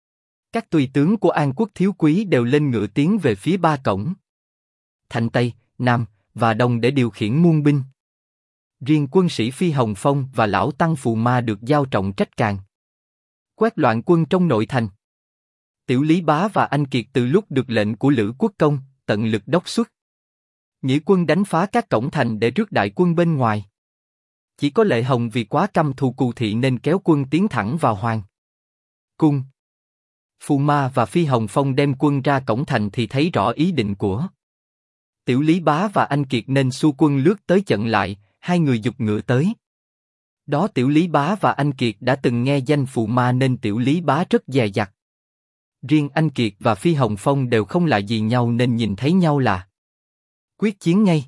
Các tùy tướng của An Quốc thiếu quý đều lên ngựa tiến về phía ba cổng thành Tây, Nam và Đông để điều khiển muôn binh. Riêng quân sĩ Phi Hồng Phong và lão tăng Phù Ma được giao trọng trách càng quét loạn quân trong nội thành. Tiểu Lý Bá và Anh Kiệt từ lúc được lệnh của Lữ Quốc Công, tận lực đốc xuất nghĩa quân đánh phá các cổng thành để rước đại quân bên ngoài. Chỉ có Lệ Hồng vì quá căm thù Cù Thị nên kéo quân tiến thẳng vào hoàng cung. Phù Ma và Phi Hồng Phong đem quân ra cổng thành thì thấy rõ ý định của Tiểu Lý Bá và Anh Kiệt nên xua quân lướt tới chặn lại, hai người giục ngựa tới. Đó Tiểu Lý Bá và Anh Kiệt đã từng nghe danh Phù Ma nên Tiểu Lý Bá rất dè dặt. Riêng Anh Kiệt và Phi Hồng Phong đều không lạ gì nhau nên nhìn thấy nhau là quyết chiến ngay.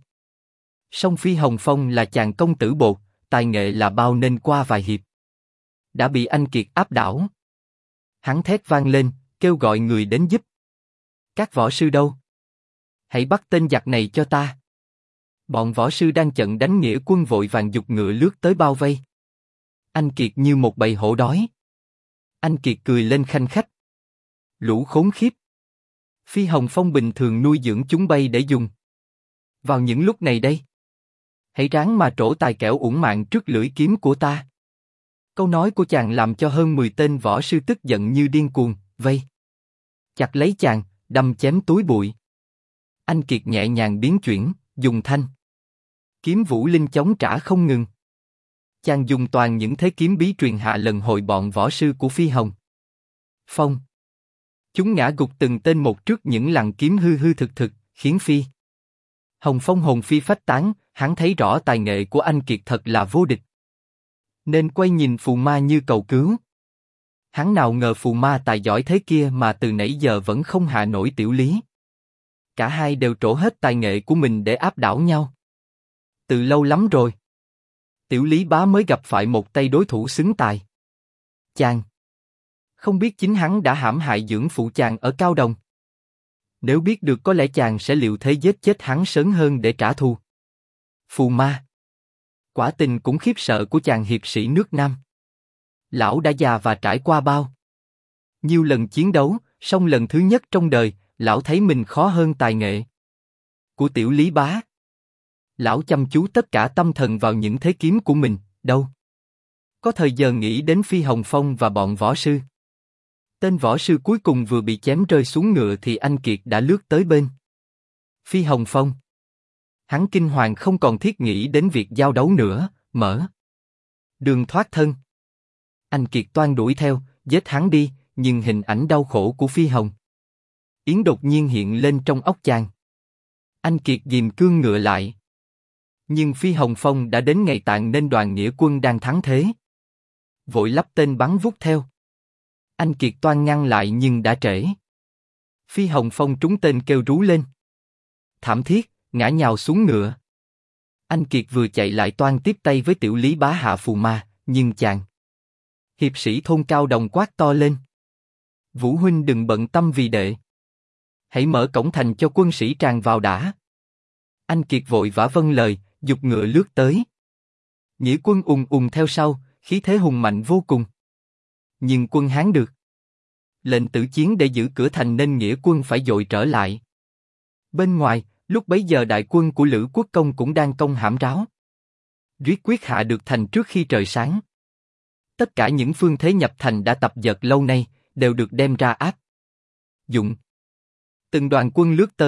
Song Phi Hồng Phong là chàng công tử bột, tài nghệ là bao nên qua vài hiệp đã bị Anh Kiệt áp đảo. Hắn thét vang lên, kêu gọi người đến giúp. Các võ sư đâu? Hãy bắt tên giặc này cho ta. Bọn võ sư đang chận đánh nghĩa quân vội vàng giục ngựa lướt tới bao vây. Anh Kiệt như một bầy hổ đói. Anh Kiệt cười lên khanh khách. Lũ khốn khiếp. Phi Hồng Phong bình thường nuôi dưỡng chúng bay để dùng vào những lúc này đây. Hãy ráng mà trổ tài kẻo uổng mạng trước lưỡi kiếm của ta. Câu nói của chàng làm cho hơn 10 tên võ sư tức giận như điên cuồng, vây chặt lấy chàng, đâm chém túi bụi. Anh Kiệt nhẹ nhàng biến chuyển, dùng thanh kiếm vũ linh chống trả không ngừng. Chàng dùng toàn những thế kiếm bí truyền hạ lần hồi bọn võ sư của Phi Hồng Phong. Chúng ngã gục từng tên một trước những lằn kiếm hư hư thực thực, khiến Phi Hồng Phong hồn phi phách tán. Hắn thấy rõ tài nghệ của anh Kiệt thật là vô địch, nên quay nhìn Phù Ma như cầu cứu. Hắn nào ngờ Phù Ma tài giỏi thế kia mà từ nãy giờ vẫn không hạ nổi Tiểu Lý. Cả hai đều trổ hết tài nghệ của mình để áp đảo nhau. Từ lâu lắm rồi, Tiểu Lý Bá mới gặp phải một tay đối thủ xứng tài. Chàng không biết chính hắn đã hãm hại dưỡng phụ chàng ở Cao Đồng. Nếu biết được có lẽ chàng sẽ liệu thế giết chết hắn sớm hơn để trả thù. Phù Ma quả tình cũng khiếp sợ của chàng hiệp sĩ nước Nam. Lão đã già và trải qua bao nhiêu lần chiến đấu, song lần thứ nhất trong đời, lão thấy mình khó hơn tài nghệ của Tiểu Lý Bá. Lão chăm chú tất cả tâm thần vào những thế kiếm của mình, đâu có thời giờ nghĩ đến Phi Hồng Phong và bọn võ sư. Tên võ sư cuối cùng vừa bị chém rơi xuống ngựa thì anh Kiệt đã lướt tới bên Phi Hồng Phong. Hắn kinh hoàng không còn thiết nghĩ đến việc giao đấu nữa, mở đường thoát thân. Anh Kiệt toan đuổi theo, giết hắn đi, nhưng hình ảnh đau khổ của Phi Hồng Yến đột nhiên hiện lên trong óc chàng. Anh Kiệt ghìm cương ngựa lại. Nhưng Phi Hồng Phong đã đến ngày tàn nên đoàn nghĩa quân đang thắng thế. Vội lắp tên bắn vút theo. Anh Kiệt toan ngăn lại nhưng đã trễ. Phi Hồng Phong trúng tên kêu rú lên. Thảm thiết, ngã nhào xuống ngựa. Anh Kiệt vừa chạy lại toan tiếp tay với Tiểu Lý Bá hạ Phù Ma, nhưng chàng hiệp sĩ thôn Cao Đồng quát to lên. Vũ huynh đừng bận tâm vì đệ. Hãy mở cổng thành cho quân sĩ tràn vào đã. Anh Kiệt vội vã vâng lời, giục ngựa lướt tới. Nghĩa quân ùng ùng theo sau, khí thế hùng mạnh vô cùng. Nhưng quân Hán được lệnh tử chiến để giữ cửa thành nên nghĩa quân phải dội trở lại. Bên ngoài, lúc bấy giờ đại quân của Lữ Quốc Công cũng đang công hãm ráo riết quyết hạ được thành trước khi trời sáng. Tất cả những phương thế nhập thành đã tập dượt lâu nay đều được đem ra áp dụng. Từng đoàn quân lướt tới,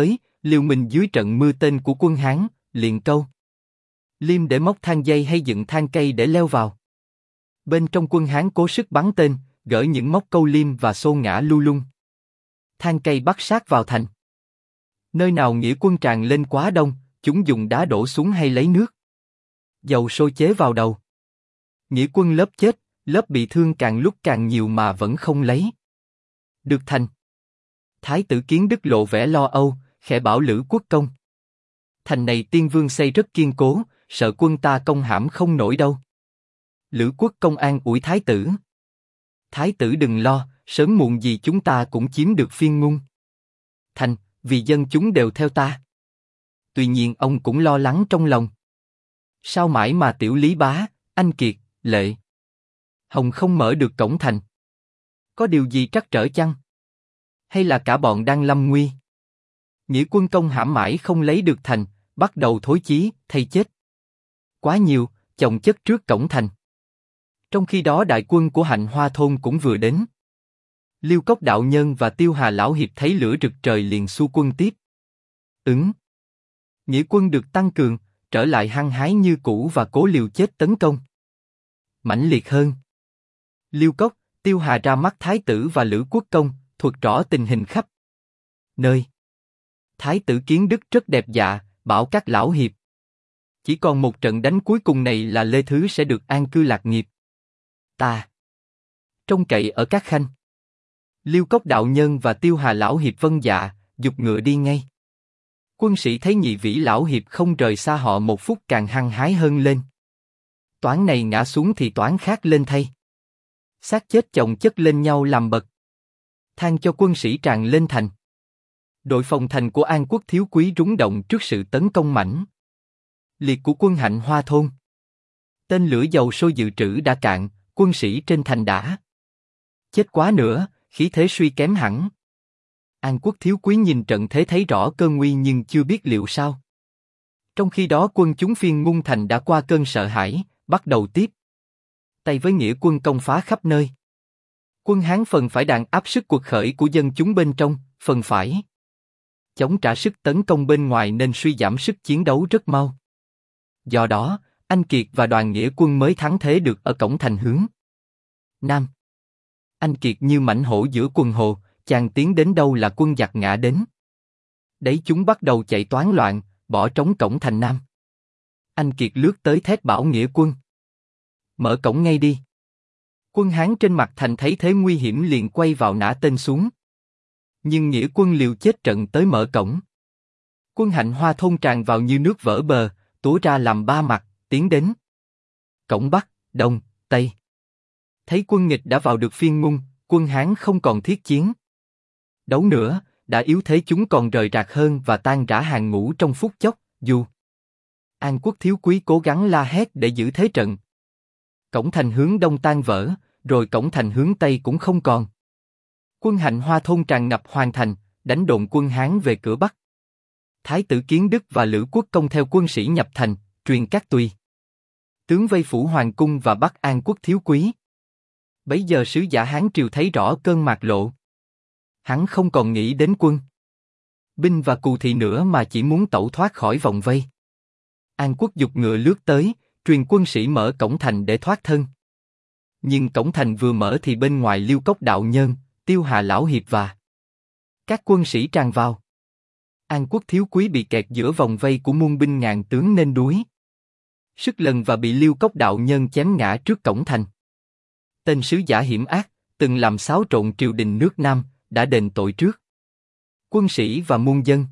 liều mình dưới trận mưa tên của quân Hán, liền câu liêm để móc thang dây hay dựng thang cây để leo vào. Bên trong quân Hán cố sức bắn tên, gỡ những móc câu liêm và xô ngã lu lung. Thang cây bắt sát vào thành. Nơi nào nghĩa quân tràn lên quá đông, chúng dùng đá đổ xuống hay lấy nước dầu sôi chế vào đầu. Nghĩa quân lớp chết, lớp bị thương càng lúc càng nhiều mà vẫn không lấy được thành. Thái tử Kiến Đức lộ vẻ lo âu, khẽ bảo Lữ Quốc Công: thành này Tiên Vương xây rất kiên cố, sợ quân ta công hãm không nổi đâu. Lữ Quốc Công an ủi thái tử: thái tử đừng lo, sớm muộn gì chúng ta cũng chiếm được Phiên Ngung thành, vì dân chúng đều theo ta. Tuy nhiên ông cũng lo lắng trong lòng. Sao mãi mà Tiểu Lý Bá, Anh Kiệt, Lệ Hồng không mở được cổng thành? Có điều gì trắc trở chăng? Hay là cả bọn đang lâm nguy? Nghĩa quân công hãm mãi không lấy được thành, bắt đầu thối chí, thay chết quá nhiều, chồng chất trước cổng thành. Trong khi đó đại quân của Hạnh Hoa thôn cũng vừa đến. Liêu Cốc đạo nhân và Tiêu Hà lão hiệp thấy lửa rực trời liền xu quân tiếp ứng. Nghĩa quân được tăng cường, trở lại hăng hái như cũ và cố liều chết tấn công mãnh liệt hơn. Liêu Cốc, Tiêu Hà ra mắt thái tử và Lữ Quốc Công, thuật rõ tình hình khắp nơi. Thái tử Kiến Đức rất đẹp dạ, bảo các lão hiệp: chỉ còn một trận đánh cuối cùng này là Lê Thứ sẽ được an cư lạc nghiệp. Ta trông cậy ở các khanh. Liêu Cốc đạo nhân và Tiêu Hà lão hiệp vâng dạ, giục ngựa đi ngay. Quân sĩ thấy nhị vĩ lão hiệp không rời xa họ một phút càng hăng hái hơn lên. Toán này ngã xuống thì toán khác lên thay. Xác chết chồng chất lên nhau làm bật. Than cho quân sĩ tràn lên thành. Đội phòng thành của An Quốc Thiếu Quý rúng động trước sự tấn công mãnh liệt của quân Hạnh Hoa thôn. Tên lửa dầu sôi dự trữ đã cạn, quân sĩ trên thành đã chết quá nữa, khí thế suy kém hẳn. An Quốc Thiếu Quý nhìn trận thế thấy rõ cơn nguy nhưng chưa biết liệu sao. Trong khi đó quân chúng Phiên Ngung thành đã qua cơn sợ hãi, bắt đầu tiếp tay với nghĩa quân công phá khắp nơi. Quân Hán phần phải đàn áp sức cuộc khởi của dân chúng bên trong, phần phải chống trả sức tấn công bên ngoài nên suy giảm sức chiến đấu rất mau. Do đó, Anh Kiệt và đoàn nghĩa quân mới thắng thế được ở cổng thành hướng Nam. Anh Kiệt như mãnh hổ giữa quần hồ, chàng tiến đến đâu là quân giặc ngã đến đấy, chúng bắt đầu chạy toán loạn, bỏ trống cổng thành Nam. Anh Kiệt lướt tới thét bảo nghĩa quân: mở cổng ngay đi. Quân Hán trên mặt thành thấy thế nguy hiểm liền quay vào nã tên xuống. Nhưng nghĩa quân liều chết trận tới mở cổng. Quân Hạnh Hoa thôn tràn vào như nước vỡ bờ, túa ra làm ba mặt, tiến đến cổng Bắc, Đông, Tây. Thấy quân nghịch đã vào được Phiên Ngung, quân Hán không còn thiết chiến đấu nữa, đã yếu thế chúng còn rời rạc hơn và tan rã hàng ngũ trong phút chốc. Dù An Quốc Thiếu Quý cố gắng la hét để giữ thế trận. Cổng thành hướng Đông tan vỡ, rồi cổng thành hướng Tây cũng không còn. Quân Hạnh Hoa thôn tràn ngập hoàn thành, đánh đồn quân Hán về cửa Bắc. Thái tử Kiến Đức và Lữ Quốc Công theo quân sĩ nhập thành, truyền các tùy tướng vây phủ hoàng cung và bắt An Quốc Thiếu Quý. Bấy giờ sứ giả Hán triều thấy rõ cơn mạc lộ. Hắn không còn nghĩ đến quân binh và cù thị nữa mà chỉ muốn tẩu thoát khỏi vòng vây. An Quốc giục ngựa lướt tới, truyền quân sĩ mở cổng thành để thoát thân. Nhưng cổng thành vừa mở thì bên ngoài Liêu Cốc đạo nhân, Tiêu Hà lão hiệp và các quân sĩ tràn vào. An Quốc Thiếu Quý bị kẹt giữa vòng vây của muôn binh ngàn tướng nên đuối sức lần và bị Liêu Cốc đạo nhân chém ngã trước cổng thành. Tên sứ giả hiểm ác, từng làm xáo trộn triều đình nước Nam, đã đền tội trước quân sĩ và muôn dân.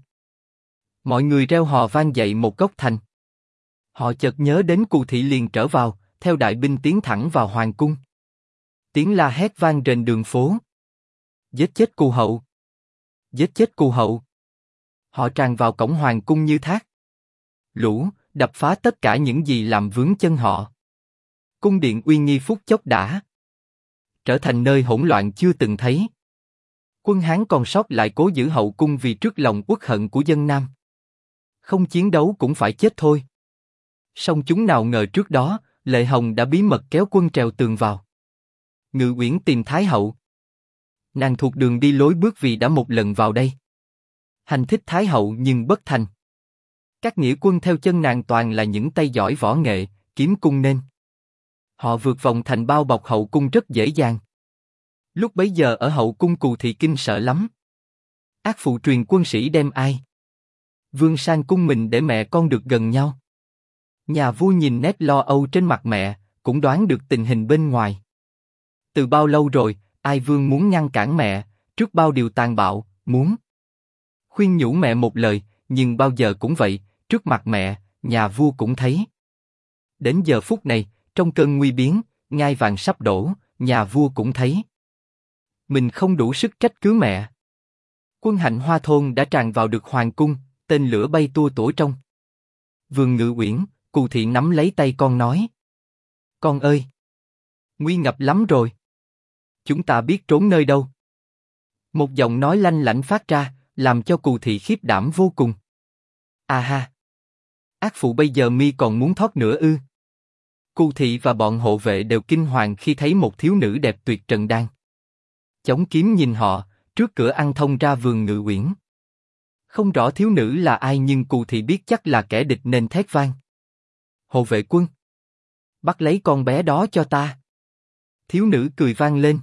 Mọi người reo hò vang dậy một góc thành. Họ chợt nhớ đến Cù thị liền trở vào, theo đại binh tiến thẳng vào hoàng cung. Tiếng la hét vang rền đường phố. Giết chết Cù hậu! Giết chết Cù hậu! Họ tràn vào cổng hoàng cung như thác lũ, đập phá tất cả những gì làm vướng chân họ. Cung điện uy nghi phút chốc đã trở thành nơi hỗn loạn chưa từng thấy. Quân Hán còn sót lại cố giữ hậu cung vì trước lòng uất hận của dân Nam. Không chiến đấu cũng phải chết thôi. Song chúng nào ngờ trước đó, Lệ Hồng đã bí mật kéo quân trèo tường vào Ngự Uyển tìm Thái hậu. Nàng thuộc đường đi lối bước vì đã một lần vào đây. Hành thích thái hậu nhưng bất thành. Các nghĩa quân theo chân nàng toàn là những tay giỏi võ nghệ, kiếm cung nên họ vượt vòng thành bao bọc hậu cung rất dễ dàng. Lúc bấy giờ ở hậu cung Cù Thị kinh sợ lắm. Ác phụ truyền quân sĩ đem ai vương sang cung mình để mẹ con được gần nhau. Nhà vua nhìn nét lo âu trên mặt mẹ, cũng đoán được tình hình bên ngoài. Từ bao lâu rồi, Ai Vương muốn ngăn cản mẹ, trước bao điều tàn bạo, muốn khuyên nhủ mẹ một lời, nhưng bao giờ cũng vậy, trước mặt mẹ, nhà vua cũng thấy. Đến giờ phút này, trong cơn nguy biến, ngai vàng sắp đổ, nhà vua cũng thấy. Mình không đủ sức trách cứ mẹ. Quân Hạnh Hoa thôn đã tràn vào được hoàng cung, tên lửa bay tua tủa trong vườn Ngự Uyển. Cù Thị nắm lấy tay con nói: Con ơi, nguy ngập lắm rồi. Chúng ta biết trốn nơi đâu? Một giọng nói lanh lảnh phát ra, làm cho Cù Thị khiếp đảm vô cùng. À ha! Ác phụ bây giờ mi còn muốn thoát nữa ư? Cù Thị và bọn hộ vệ đều kinh hoàng khi thấy một thiếu nữ đẹp tuyệt trần đang chống kiếm nhìn họ, trước cửa ăn thông ra vườn Ngự Uyển. Không rõ thiếu nữ là ai nhưng Cù Thị biết chắc là kẻ địch nên thét vang: Hộ vệ quân! Bắt lấy con bé đó cho ta! Thiếu nữ cười vang lên.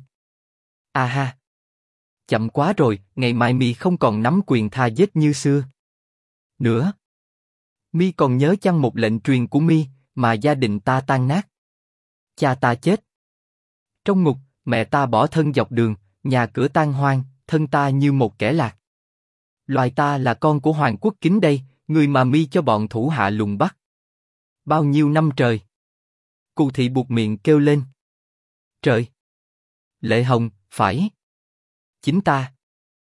À ha! Chậm quá rồi, ngày mai mi không còn nắm quyền tha giết như xưa nữa. Mi còn nhớ chăng một lệnh truyền của mi, mà gia đình ta tan nát, cha ta chết trong ngục, mẹ ta bỏ thân dọc đường, nhà cửa tan hoang, thân ta như một kẻ lạc loài. Ta là con của Hoàng Quốc Kính đây, người mà mi cho bọn thủ hạ lùng bắt bao nhiêu năm trời. Cù Thị buột miệng kêu lên: Trời! Lệ Hồng, phải chính ta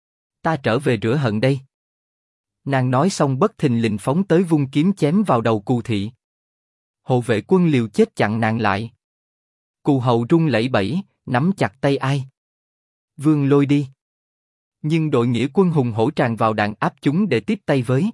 trở về rửa hận đây. Nàng nói xong bất thình lình phóng tới vung kiếm chém vào đầu Cù Thị. Hộ vệ quân liều chết chặn nàng lại. Cù hầu run lẩy bẩy, nắm chặt tay Ai Vương lôi đi. Nhưng đội nghĩa quân hùng hổ tràn vào đàn áp chúng để tiếp tay với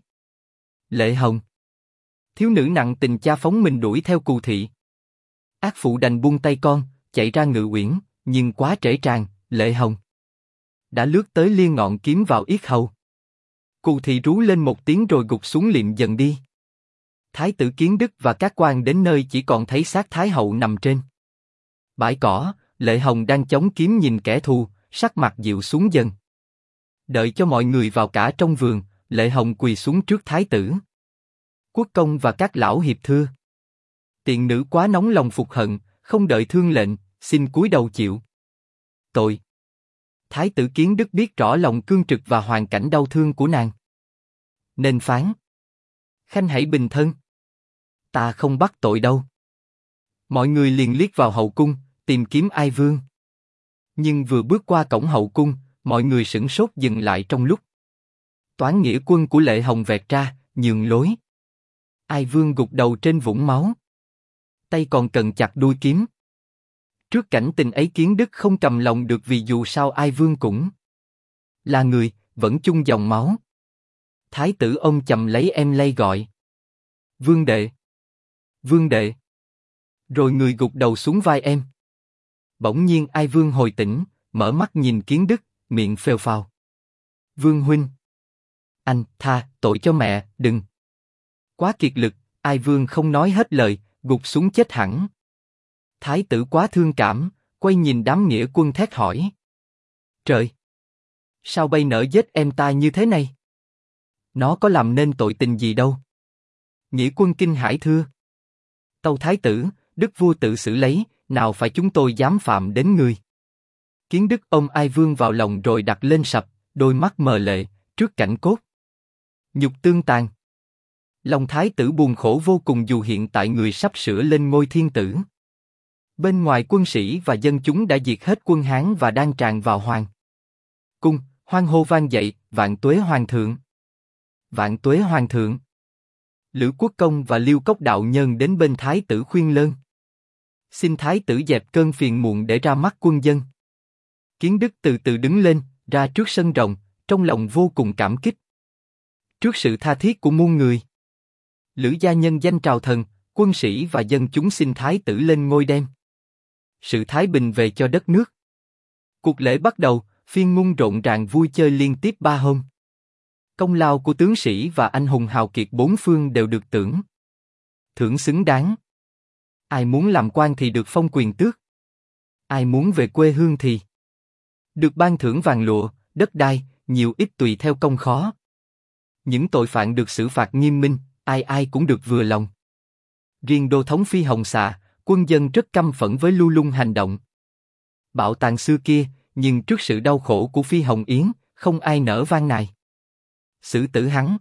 Lệ Hồng. Thiếu nữ nặng tình cha phóng mình đuổi theo Cù Thị. Ác phụ đành buông tay con, chạy ra Ngự Uyển, nhưng quá trễ tràn, Lệ Hồng đã lướt tới liên ngọn kiếm vào yết hầu. Cù Thị rú lên một tiếng rồi gục xuống liệm dần đi. Thái tử Kiến Đức và các quan đến nơi chỉ còn thấy xác Thái hậu nằm trên bãi cỏ. Lệ Hồng đang chống kiếm nhìn kẻ thù, sắc mặt dịu xuống dần. Đợi cho mọi người vào cả trong vườn, Lệ Hồng quỳ xuống trước Thái tử Quốc công và các lão hiệp thưa: Tiện nữ quá nóng lòng phục hận, không đợi thương lệnh, xin cúi đầu chịu tội. Thái tử Kiến Đức biết rõ lòng cương trực và hoàn cảnh đau thương của nàng, nên phán: Khanh hãy bình thân, ta không bắt tội đâu. Mọi người liền liếc vào hậu cung, tìm kiếm Ai Vương. Nhưng vừa bước qua cổng hậu cung, mọi người sửng sốt dừng lại trong lúc toán nghĩa quân của Lệ Hồng vẹt ra, nhường lối. Ai Vương gục đầu trên vũng máu, tay còn cần chặt đuôi kiếm. Trước cảnh tình ấy Kiến Đức không cầm lòng được, vì dù sao Ai Vương cũng là người, vẫn chung dòng máu. Thái tử ông chầm lấy em lay gọi: Vương đệ! Vương đệ! Rồi người gục đầu xuống vai em. Bỗng nhiên Ai Vương hồi tỉnh, mở mắt nhìn Kiến Đức, miệng phèo phào: Vương huynh! Anh, tha tội cho mẹ, đừng! Quá kiệt lực, Ai Vương không nói hết lời, gục xuống chết hẳn. Thái tử quá thương cảm, quay nhìn đám nghĩa quân thét hỏi: Trời! Sao bay nỡ giết em ta như thế này? Nó có làm nên tội tình gì đâu? Nghĩa quân kinh hãi thưa: Tâu thái tử, đức vua tự xử lấy, nào phải chúng tôi dám phạm đến người. Kiến Đức ôm Ai Vương vào lòng rồi đặt lên sập, đôi mắt mờ lệ, trước cảnh cốt nhục tương tàn. Lòng thái tử buồn khổ vô cùng, dù hiện tại người sắp sửa lên ngôi thiên tử. Bên ngoài quân sĩ và dân chúng đã diệt hết quân Hán và đang tràn vào hoàng cung, hoan hô vang dậy: Vạn tuế hoàng thượng! Vạn tuế hoàng thượng! Lữ Quốc Công và Liêu Cốc đạo nhân đến bên thái tử khuyên lơn, xin thái tử dẹp cơn phiền muộn để ra mắt quân dân. Kiến Đức từ từ đứng lên, ra trước sân rộng, trong lòng vô cùng cảm kích trước sự tha thiết của muôn người. Lữ gia nhân danh trào thần, quân sĩ và dân chúng xin thái tử lên ngôi đem sự thái bình về cho đất nước. Cuộc lễ bắt đầu, phiên mung rộn ràng vui chơi liên tiếp 3 hôm. Công lao của tướng sĩ và anh hùng hào kiệt bốn phương đều được thưởng xứng đáng. Ai muốn làm quan thì được phong quyền tước. Ai muốn về quê hương thì được ban thưởng vàng lụa, đất đai, nhiều ít tùy theo công khó. Những tội phạm được xử phạt nghiêm minh, ai ai cũng được vừa lòng. Riêng đô thống Phi Hồng Xà, quân dân rất căm phẫn với Lưu Lung hành động bạo tàn xưa kia, nhưng trước sự đau khổ của Phi Hồng Yến, không ai nỡ van nài xử tử hắn.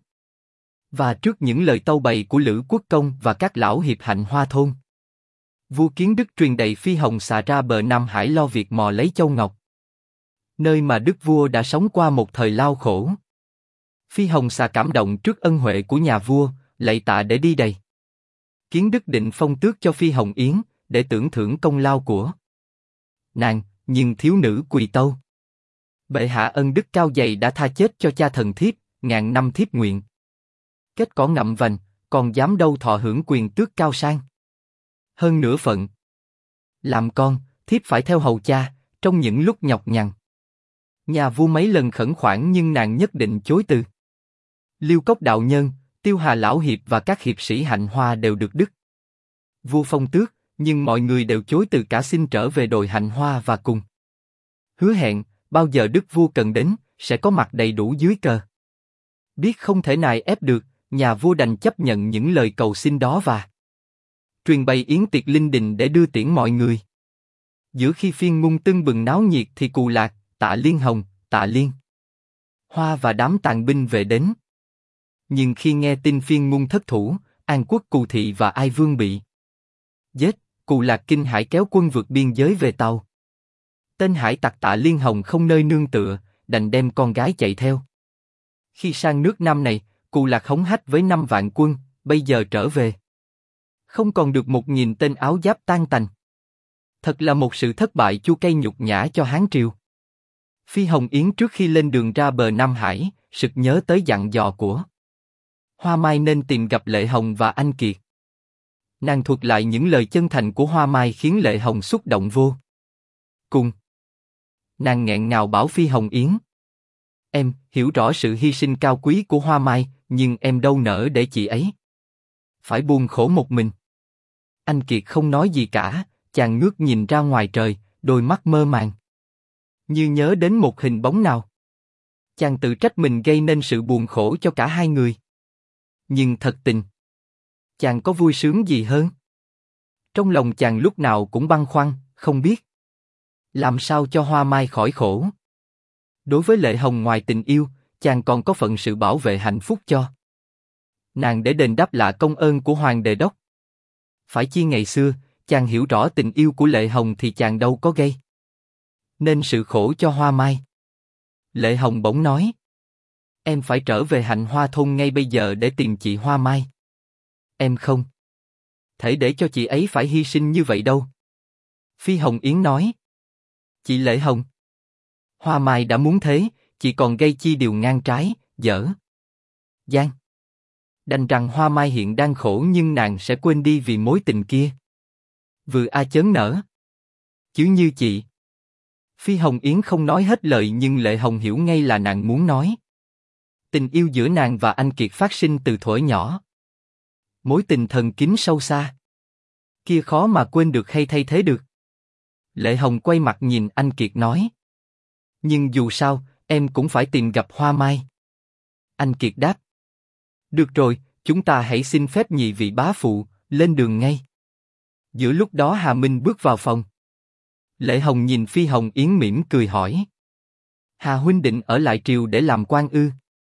Và trước những lời tâu bày của Lữ Quốc Công và các lão hiệp hạnh Hoa thôn, vua Kiến Đức truyền đầy Phi Hồng Xà ra bờ Nam Hải lo việc mò lấy châu ngọc, nơi mà đức vua đã sống qua một thời lao khổ. Phi Hồng Xà cảm động trước ân huệ của nhà vua, lạy tạ để đi đầy. Kiến Đức định phong tước cho Phi Hồng Yến, để tưởng thưởng công lao của nàng, nhưng thiếu nữ quỳ tâu. Bệ hạ ân đức cao dày đã tha chết cho cha thần thiếp, ngàn năm thiếp nguyện. Kết cỏ ngậm vành, còn dám đâu thọ hưởng quyền tước cao sang. Hơn nửa phận làm con, thiếp phải theo hầu cha, trong những lúc nhọc nhằn. Nhà vua mấy lần khẩn khoản nhưng nàng nhất định chối từ. Liêu Cốc đạo nhân, Tiêu Hà lão hiệp và các hiệp sĩ hạnh Hoa đều được đức vua phong tước, nhưng mọi người đều chối từ cả xin trở về đồi hạnh Hoa và cùng hứa hẹn, bao giờ đức vua cần đến, sẽ có mặt đầy đủ dưới cờ. Biết không thể nài ép được, nhà vua đành chấp nhận những lời cầu xin đó và truyền bày yến tiệc linh đình để đưa tiễn mọi người. Giữa khi phiên mung tưng bừng náo nhiệt thì Cù Lạc, Tạ Liên Hồng, Tạ Liên Hoa và đám tàn binh về đến. Nhưng khi nghe tin phiên mung thất thủ, An Quốc Cù Thị và Ai Vương bị giết, Cù Lạc kinh hãi kéo quân vượt biên giới về Tàu. Tên hải tặc Tạ Liên Hồng không nơi nương tựa, đành đem con gái chạy theo. Khi sang nước Nam này, Cù Lạc hống hách với 5 vạn quân, bây giờ trở về, không còn được 1.000 tên áo giáp tan tành. Thật là một sự thất bại chua cay nhục nhã cho Hán triều. Phi Hồng Yến trước khi lên đường ra bờ Nam Hải, sực nhớ tới dặn dò của Hoa Mai nên tìm gặp Lệ Hồng và Anh Kiệt. Nàng thuật lại những lời chân thành của Hoa Mai khiến Lệ Hồng xúc động vô cùng. Nàng nghẹn ngào bảo Phi Hồng Yến: em hiểu rõ sự hy sinh cao quý của Hoa Mai, nhưng em đâu nỡ để chị ấy phải buồn khổ một mình. Anh Kiệt không nói gì cả, chàng ngước nhìn ra ngoài trời, đôi mắt mơ màng, như nhớ đến một hình bóng nào. Chàng tự trách mình gây nên sự buồn khổ cho cả hai người. Nhưng thật tình, chàng có vui sướng gì hơn? Trong lòng chàng lúc nào cũng băn khoăn, không biết làm sao cho Hoa Mai khỏi khổ. Đối với Lệ Hồng ngoài tình yêu, chàng còn có phận sự bảo vệ hạnh phúc cho nàng để đền đáp lại công ơn của Hoàng Đề Đốc. Phải chi ngày xưa, chàng hiểu rõ tình yêu của Lệ Hồng thì chàng đâu có gây nên sự khổ cho Hoa Mai. Lệ Hồng bỗng nói: em phải trở về hạnh Hoa thôn ngay bây giờ để tìm chị Hoa Mai. Em không thể để cho chị ấy phải hy sinh như vậy đâu. Phi Hồng Yến nói: chị Lệ Hồng, Hoa Mai đã muốn thế, chị còn gây chi điều ngang trái, dở dang. Đành rằng Hoa Mai hiện đang khổ nhưng nàng sẽ quên đi vì mối tình kia. Vừa a chớn nở chứ như chị. Phi Hồng Yến không nói hết lời nhưng Lệ Hồng hiểu ngay là nàng muốn nói. Tình yêu giữa nàng và anh Kiệt phát sinh từ thuở nhỏ. Mối tình thần kính sâu xa kia khó mà quên được hay thay thế được. Lệ Hồng quay mặt nhìn anh Kiệt nói: nhưng dù sao, em cũng phải tìm gặp Hoa Mai. Anh Kiệt đáp: được rồi, chúng ta hãy xin phép nhị vị bá phụ, lên đường ngay. Giữa lúc đó Hà Minh bước vào phòng. Lệ Hồng nhìn Phi Hồng Yến mỉm cười hỏi: Hà huynh định ở lại triều để làm quan ư?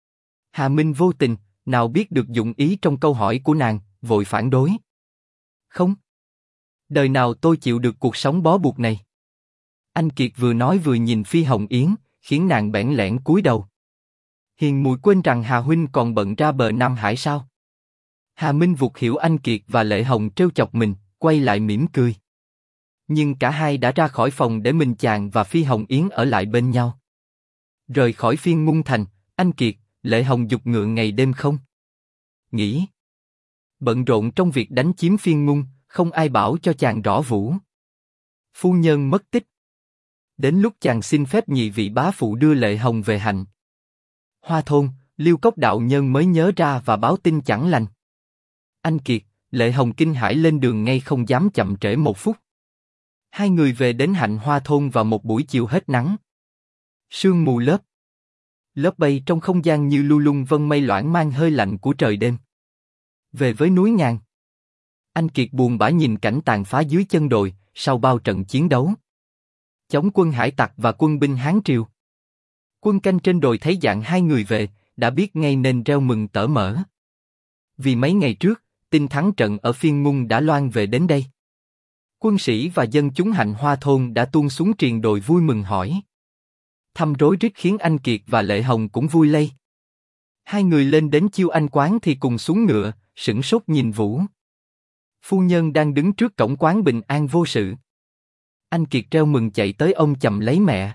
Hà Minh vô tình, nào biết được dụng ý trong câu hỏi của nàng, vội phản đối: không, đời nào tôi chịu được cuộc sống bó buộc này. Anh Kiệt vừa nói vừa nhìn Phi Hồng Yến, khiến nàng bẽn lẽn cúi đầu. Hiền muội quên rằng Hà huynh còn bận ra bờ Nam Hải sao? Hà Minh vụt hiểu anh Kiệt và Lệ Hồng trêu chọc mình, quay lại mỉm cười. Nhưng cả hai đã ra khỏi phòng để mình chàng và Phi Hồng Yến ở lại bên nhau. Rời khỏi Phiên Mung Thành, anh Kiệt, Lệ Hồng giục ngựa ngày đêm không nghỉ. Bận rộn trong việc đánh chiếm Phiên Mung, không ai bảo cho chàng rõ vụ phu nhân mất tích. Đến lúc chàng xin phép nhị vị bá phụ đưa Lệ Hồng về hạnh Hoa thôn, Liêu Cốc đạo nhân mới nhớ ra và báo tin chẳng lành. Anh Kiệt, Lệ Hồng kinh hãi lên đường ngay không dám chậm trễ một phút. Hai người về đến Hạnh Hoa thôn vào một buổi chiều hết nắng. Sương mù lớp bay trong không gian như lu lung vân mây loãng mang hơi lạnh của trời đêm. Về với núi Ngàn, anh Kiệt buồn bã nhìn cảnh tàn phá dưới chân đồi, sau bao trận chiến đấu. Chống quân hải tặc và quân binh Hán Triều. Quân canh trên đồi thấy dạng hai người về, đã biết ngay nên reo mừng tở mở. Vì mấy ngày trước, tin thắng trận ở Phiên Ngung đã loan về đến đây. Quân sĩ và dân chúng Hạnh Hoa thôn đã tuôn xuống triền đồi vui mừng hỏi thăm rối rít khiến anh Kiệt và Lệ Hồng cũng vui lây. Hai người lên đến Chiêu Anh quán thì cùng xuống ngựa, sửng sốt nhìn Vũ phu nhân đang đứng trước cổng quán bình an vô sự. Anh Kiệt reo mừng chạy tới ôm chầm lấy mẹ.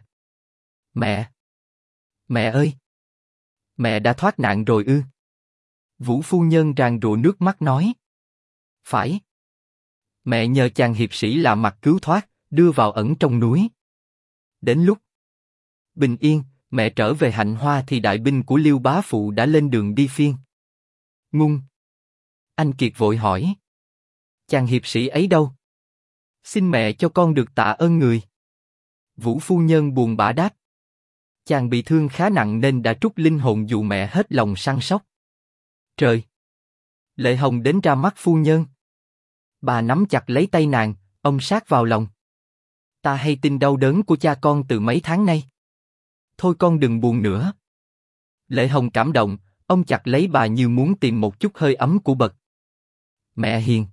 Mẹ ơi! Mẹ đã thoát nạn rồi ư? Vũ phu nhân ràn rụa nước mắt nói. Phải. Mẹ nhờ chàng hiệp sĩ lạ mặt cứu thoát, đưa vào ẩn trong núi. Đến lúc bình yên, mẹ trở về Hạnh Hoa thì đại binh của Liêu bá phụ đã lên đường đi Phiên Ngung. Anh Kiệt vội hỏi. Chàng hiệp sĩ ấy đâu? Xin mẹ cho con được tạ ơn người. Vũ phu nhân buồn bã đáp. Chàng bị thương khá nặng nên đã trút linh hồn dụ mẹ hết lòng săn sóc. Trời! Lệ Hồng đến ra mắt phu nhân. Bà nắm chặt lấy tay nàng, ôm sát vào lòng. Ta hay tin đau đớn của cha con từ mấy tháng nay. Thôi con đừng buồn nữa. Lệ Hồng cảm động, ôm chặt lấy bà như muốn tìm một chút hơi ấm của bậc mẹ hiền.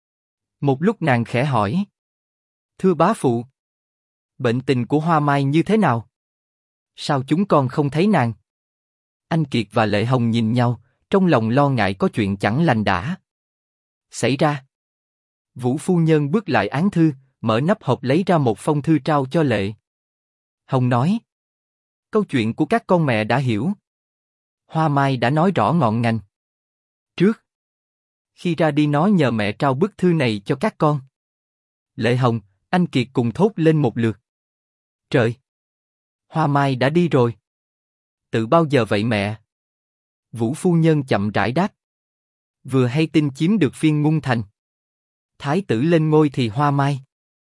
Một lúc nàng khẽ hỏi. Thưa bá phụ, bệnh tình của Hoa Mai như thế nào? Sao chúng con không thấy nàng? Anh Kiệt và Lệ Hồng nhìn nhau, trong lòng lo ngại có chuyện chẳng lành đã xảy ra. Vũ phu nhân bước lại án thư, mở nắp hộp lấy ra một phong thư trao cho Lệ Hồng nói. Câu chuyện của các con mẹ đã hiểu. Hoa Mai đã nói rõ ngọn ngành. Trước khi ra đi nó nhờ mẹ trao bức thư này cho các con. Lệ Hồng, anh Kiệt cùng thốt lên một lượt. Trời! Hoa Mai đã đi rồi. Từ bao giờ vậy mẹ? Vũ phu nhân chậm rãi đáp. Vừa hay tin chiếm được Phiên Ngung thành. Thái tử lên ngôi thì Hoa Mai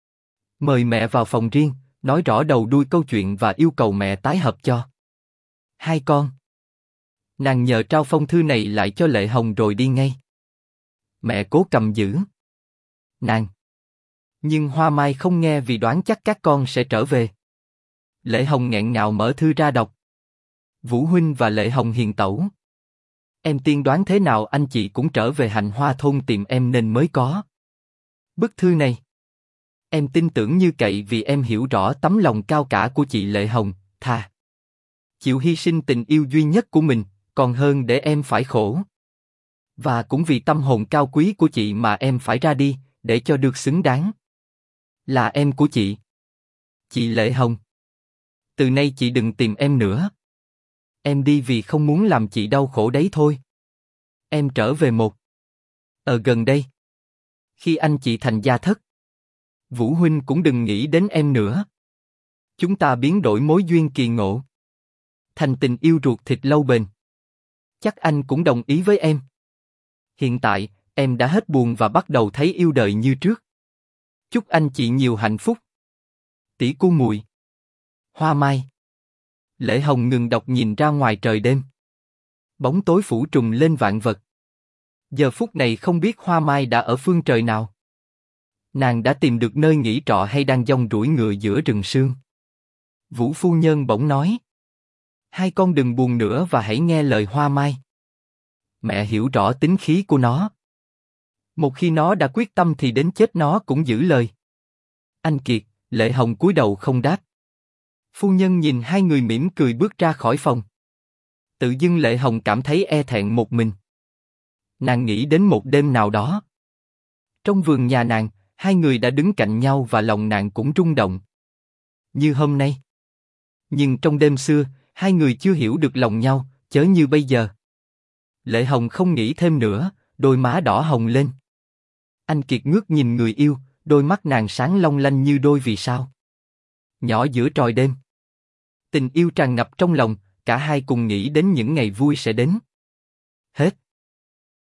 mời mẹ vào phòng riêng, nói rõ đầu đuôi câu chuyện và yêu cầu mẹ tái hợp cho hai con. Nàng nhờ trao phong thư này lại cho Lệ Hồng rồi đi ngay. Mẹ cố cầm giữ nàng, nhưng Hoa Mai không nghe vì đoán chắc các con sẽ trở về. Lệ Hồng nghẹn ngào mở thư ra đọc. Vũ huynh và Lệ Hồng hiền tẩu, em tiên đoán thế nào anh chị cũng trở về Hạnh Hoa thôn tìm em nên mới có bức thư này. Em tin tưởng như cậy vì em hiểu rõ tấm lòng cao cả của chị Lệ Hồng, thà chịu hy sinh tình yêu duy nhất của mình, còn hơn để em phải khổ. Và cũng vì tâm hồn cao quý của chị mà em phải ra đi, để cho được xứng đáng là em của chị. Chị Lệ Hồng, từ nay chị đừng tìm em nữa. Em đi vì không muốn làm chị đau khổ đấy thôi. Em trở về một gần đây. Khi anh chị thành gia thất, Vũ huynh cũng đừng nghĩ đến em nữa. Chúng ta biến đổi mối duyên kỳ ngộ thành tình yêu ruột thịt lâu bền. Chắc anh cũng đồng ý với em. Hiện tại, em đã hết buồn và bắt đầu thấy yêu đời như trước. Chúc anh chị nhiều hạnh phúc. Tỷ cô muội. Hoa Mai. Lệ Hồng ngừng đọc nhìn ra ngoài trời đêm. Bóng tối phủ trùm lên vạn vật. Giờ phút này không biết Hoa Mai đã ở phương trời nào. Nàng đã tìm được nơi nghỉ trọ hay đang dong ruổi ngựa giữa rừng sương. Vũ phu nhân bỗng nói. Hai con đừng buồn nữa và hãy nghe lời Hoa Mai. Mẹ hiểu rõ tính khí của nó. Một khi nó đã quyết tâm thì đến chết nó cũng giữ lời. Anh Kiệt, Lệ Hồng cúi đầu không đáp. Phu nhân nhìn hai người mỉm cười bước ra khỏi phòng. Tự dưng Lệ Hồng cảm thấy e thẹn một mình. Nàng nghĩ đến một đêm nào đó. Trong vườn nhà nàng, hai người đã đứng cạnh nhau và lòng nàng cũng rung động. Như hôm nay. Nhưng trong đêm xưa, hai người chưa hiểu được lòng nhau, chớ như bây giờ. Lệ Hồng không nghĩ thêm nữa, đôi má đỏ hồng lên. Anh Kiệt ngước nhìn người yêu, đôi mắt nàng sáng long lanh như đôi vì sao nhỏ giữa tròi đêm. Tình yêu tràn ngập trong lòng, cả hai cùng nghĩ đến những ngày vui sẽ đến. Hết.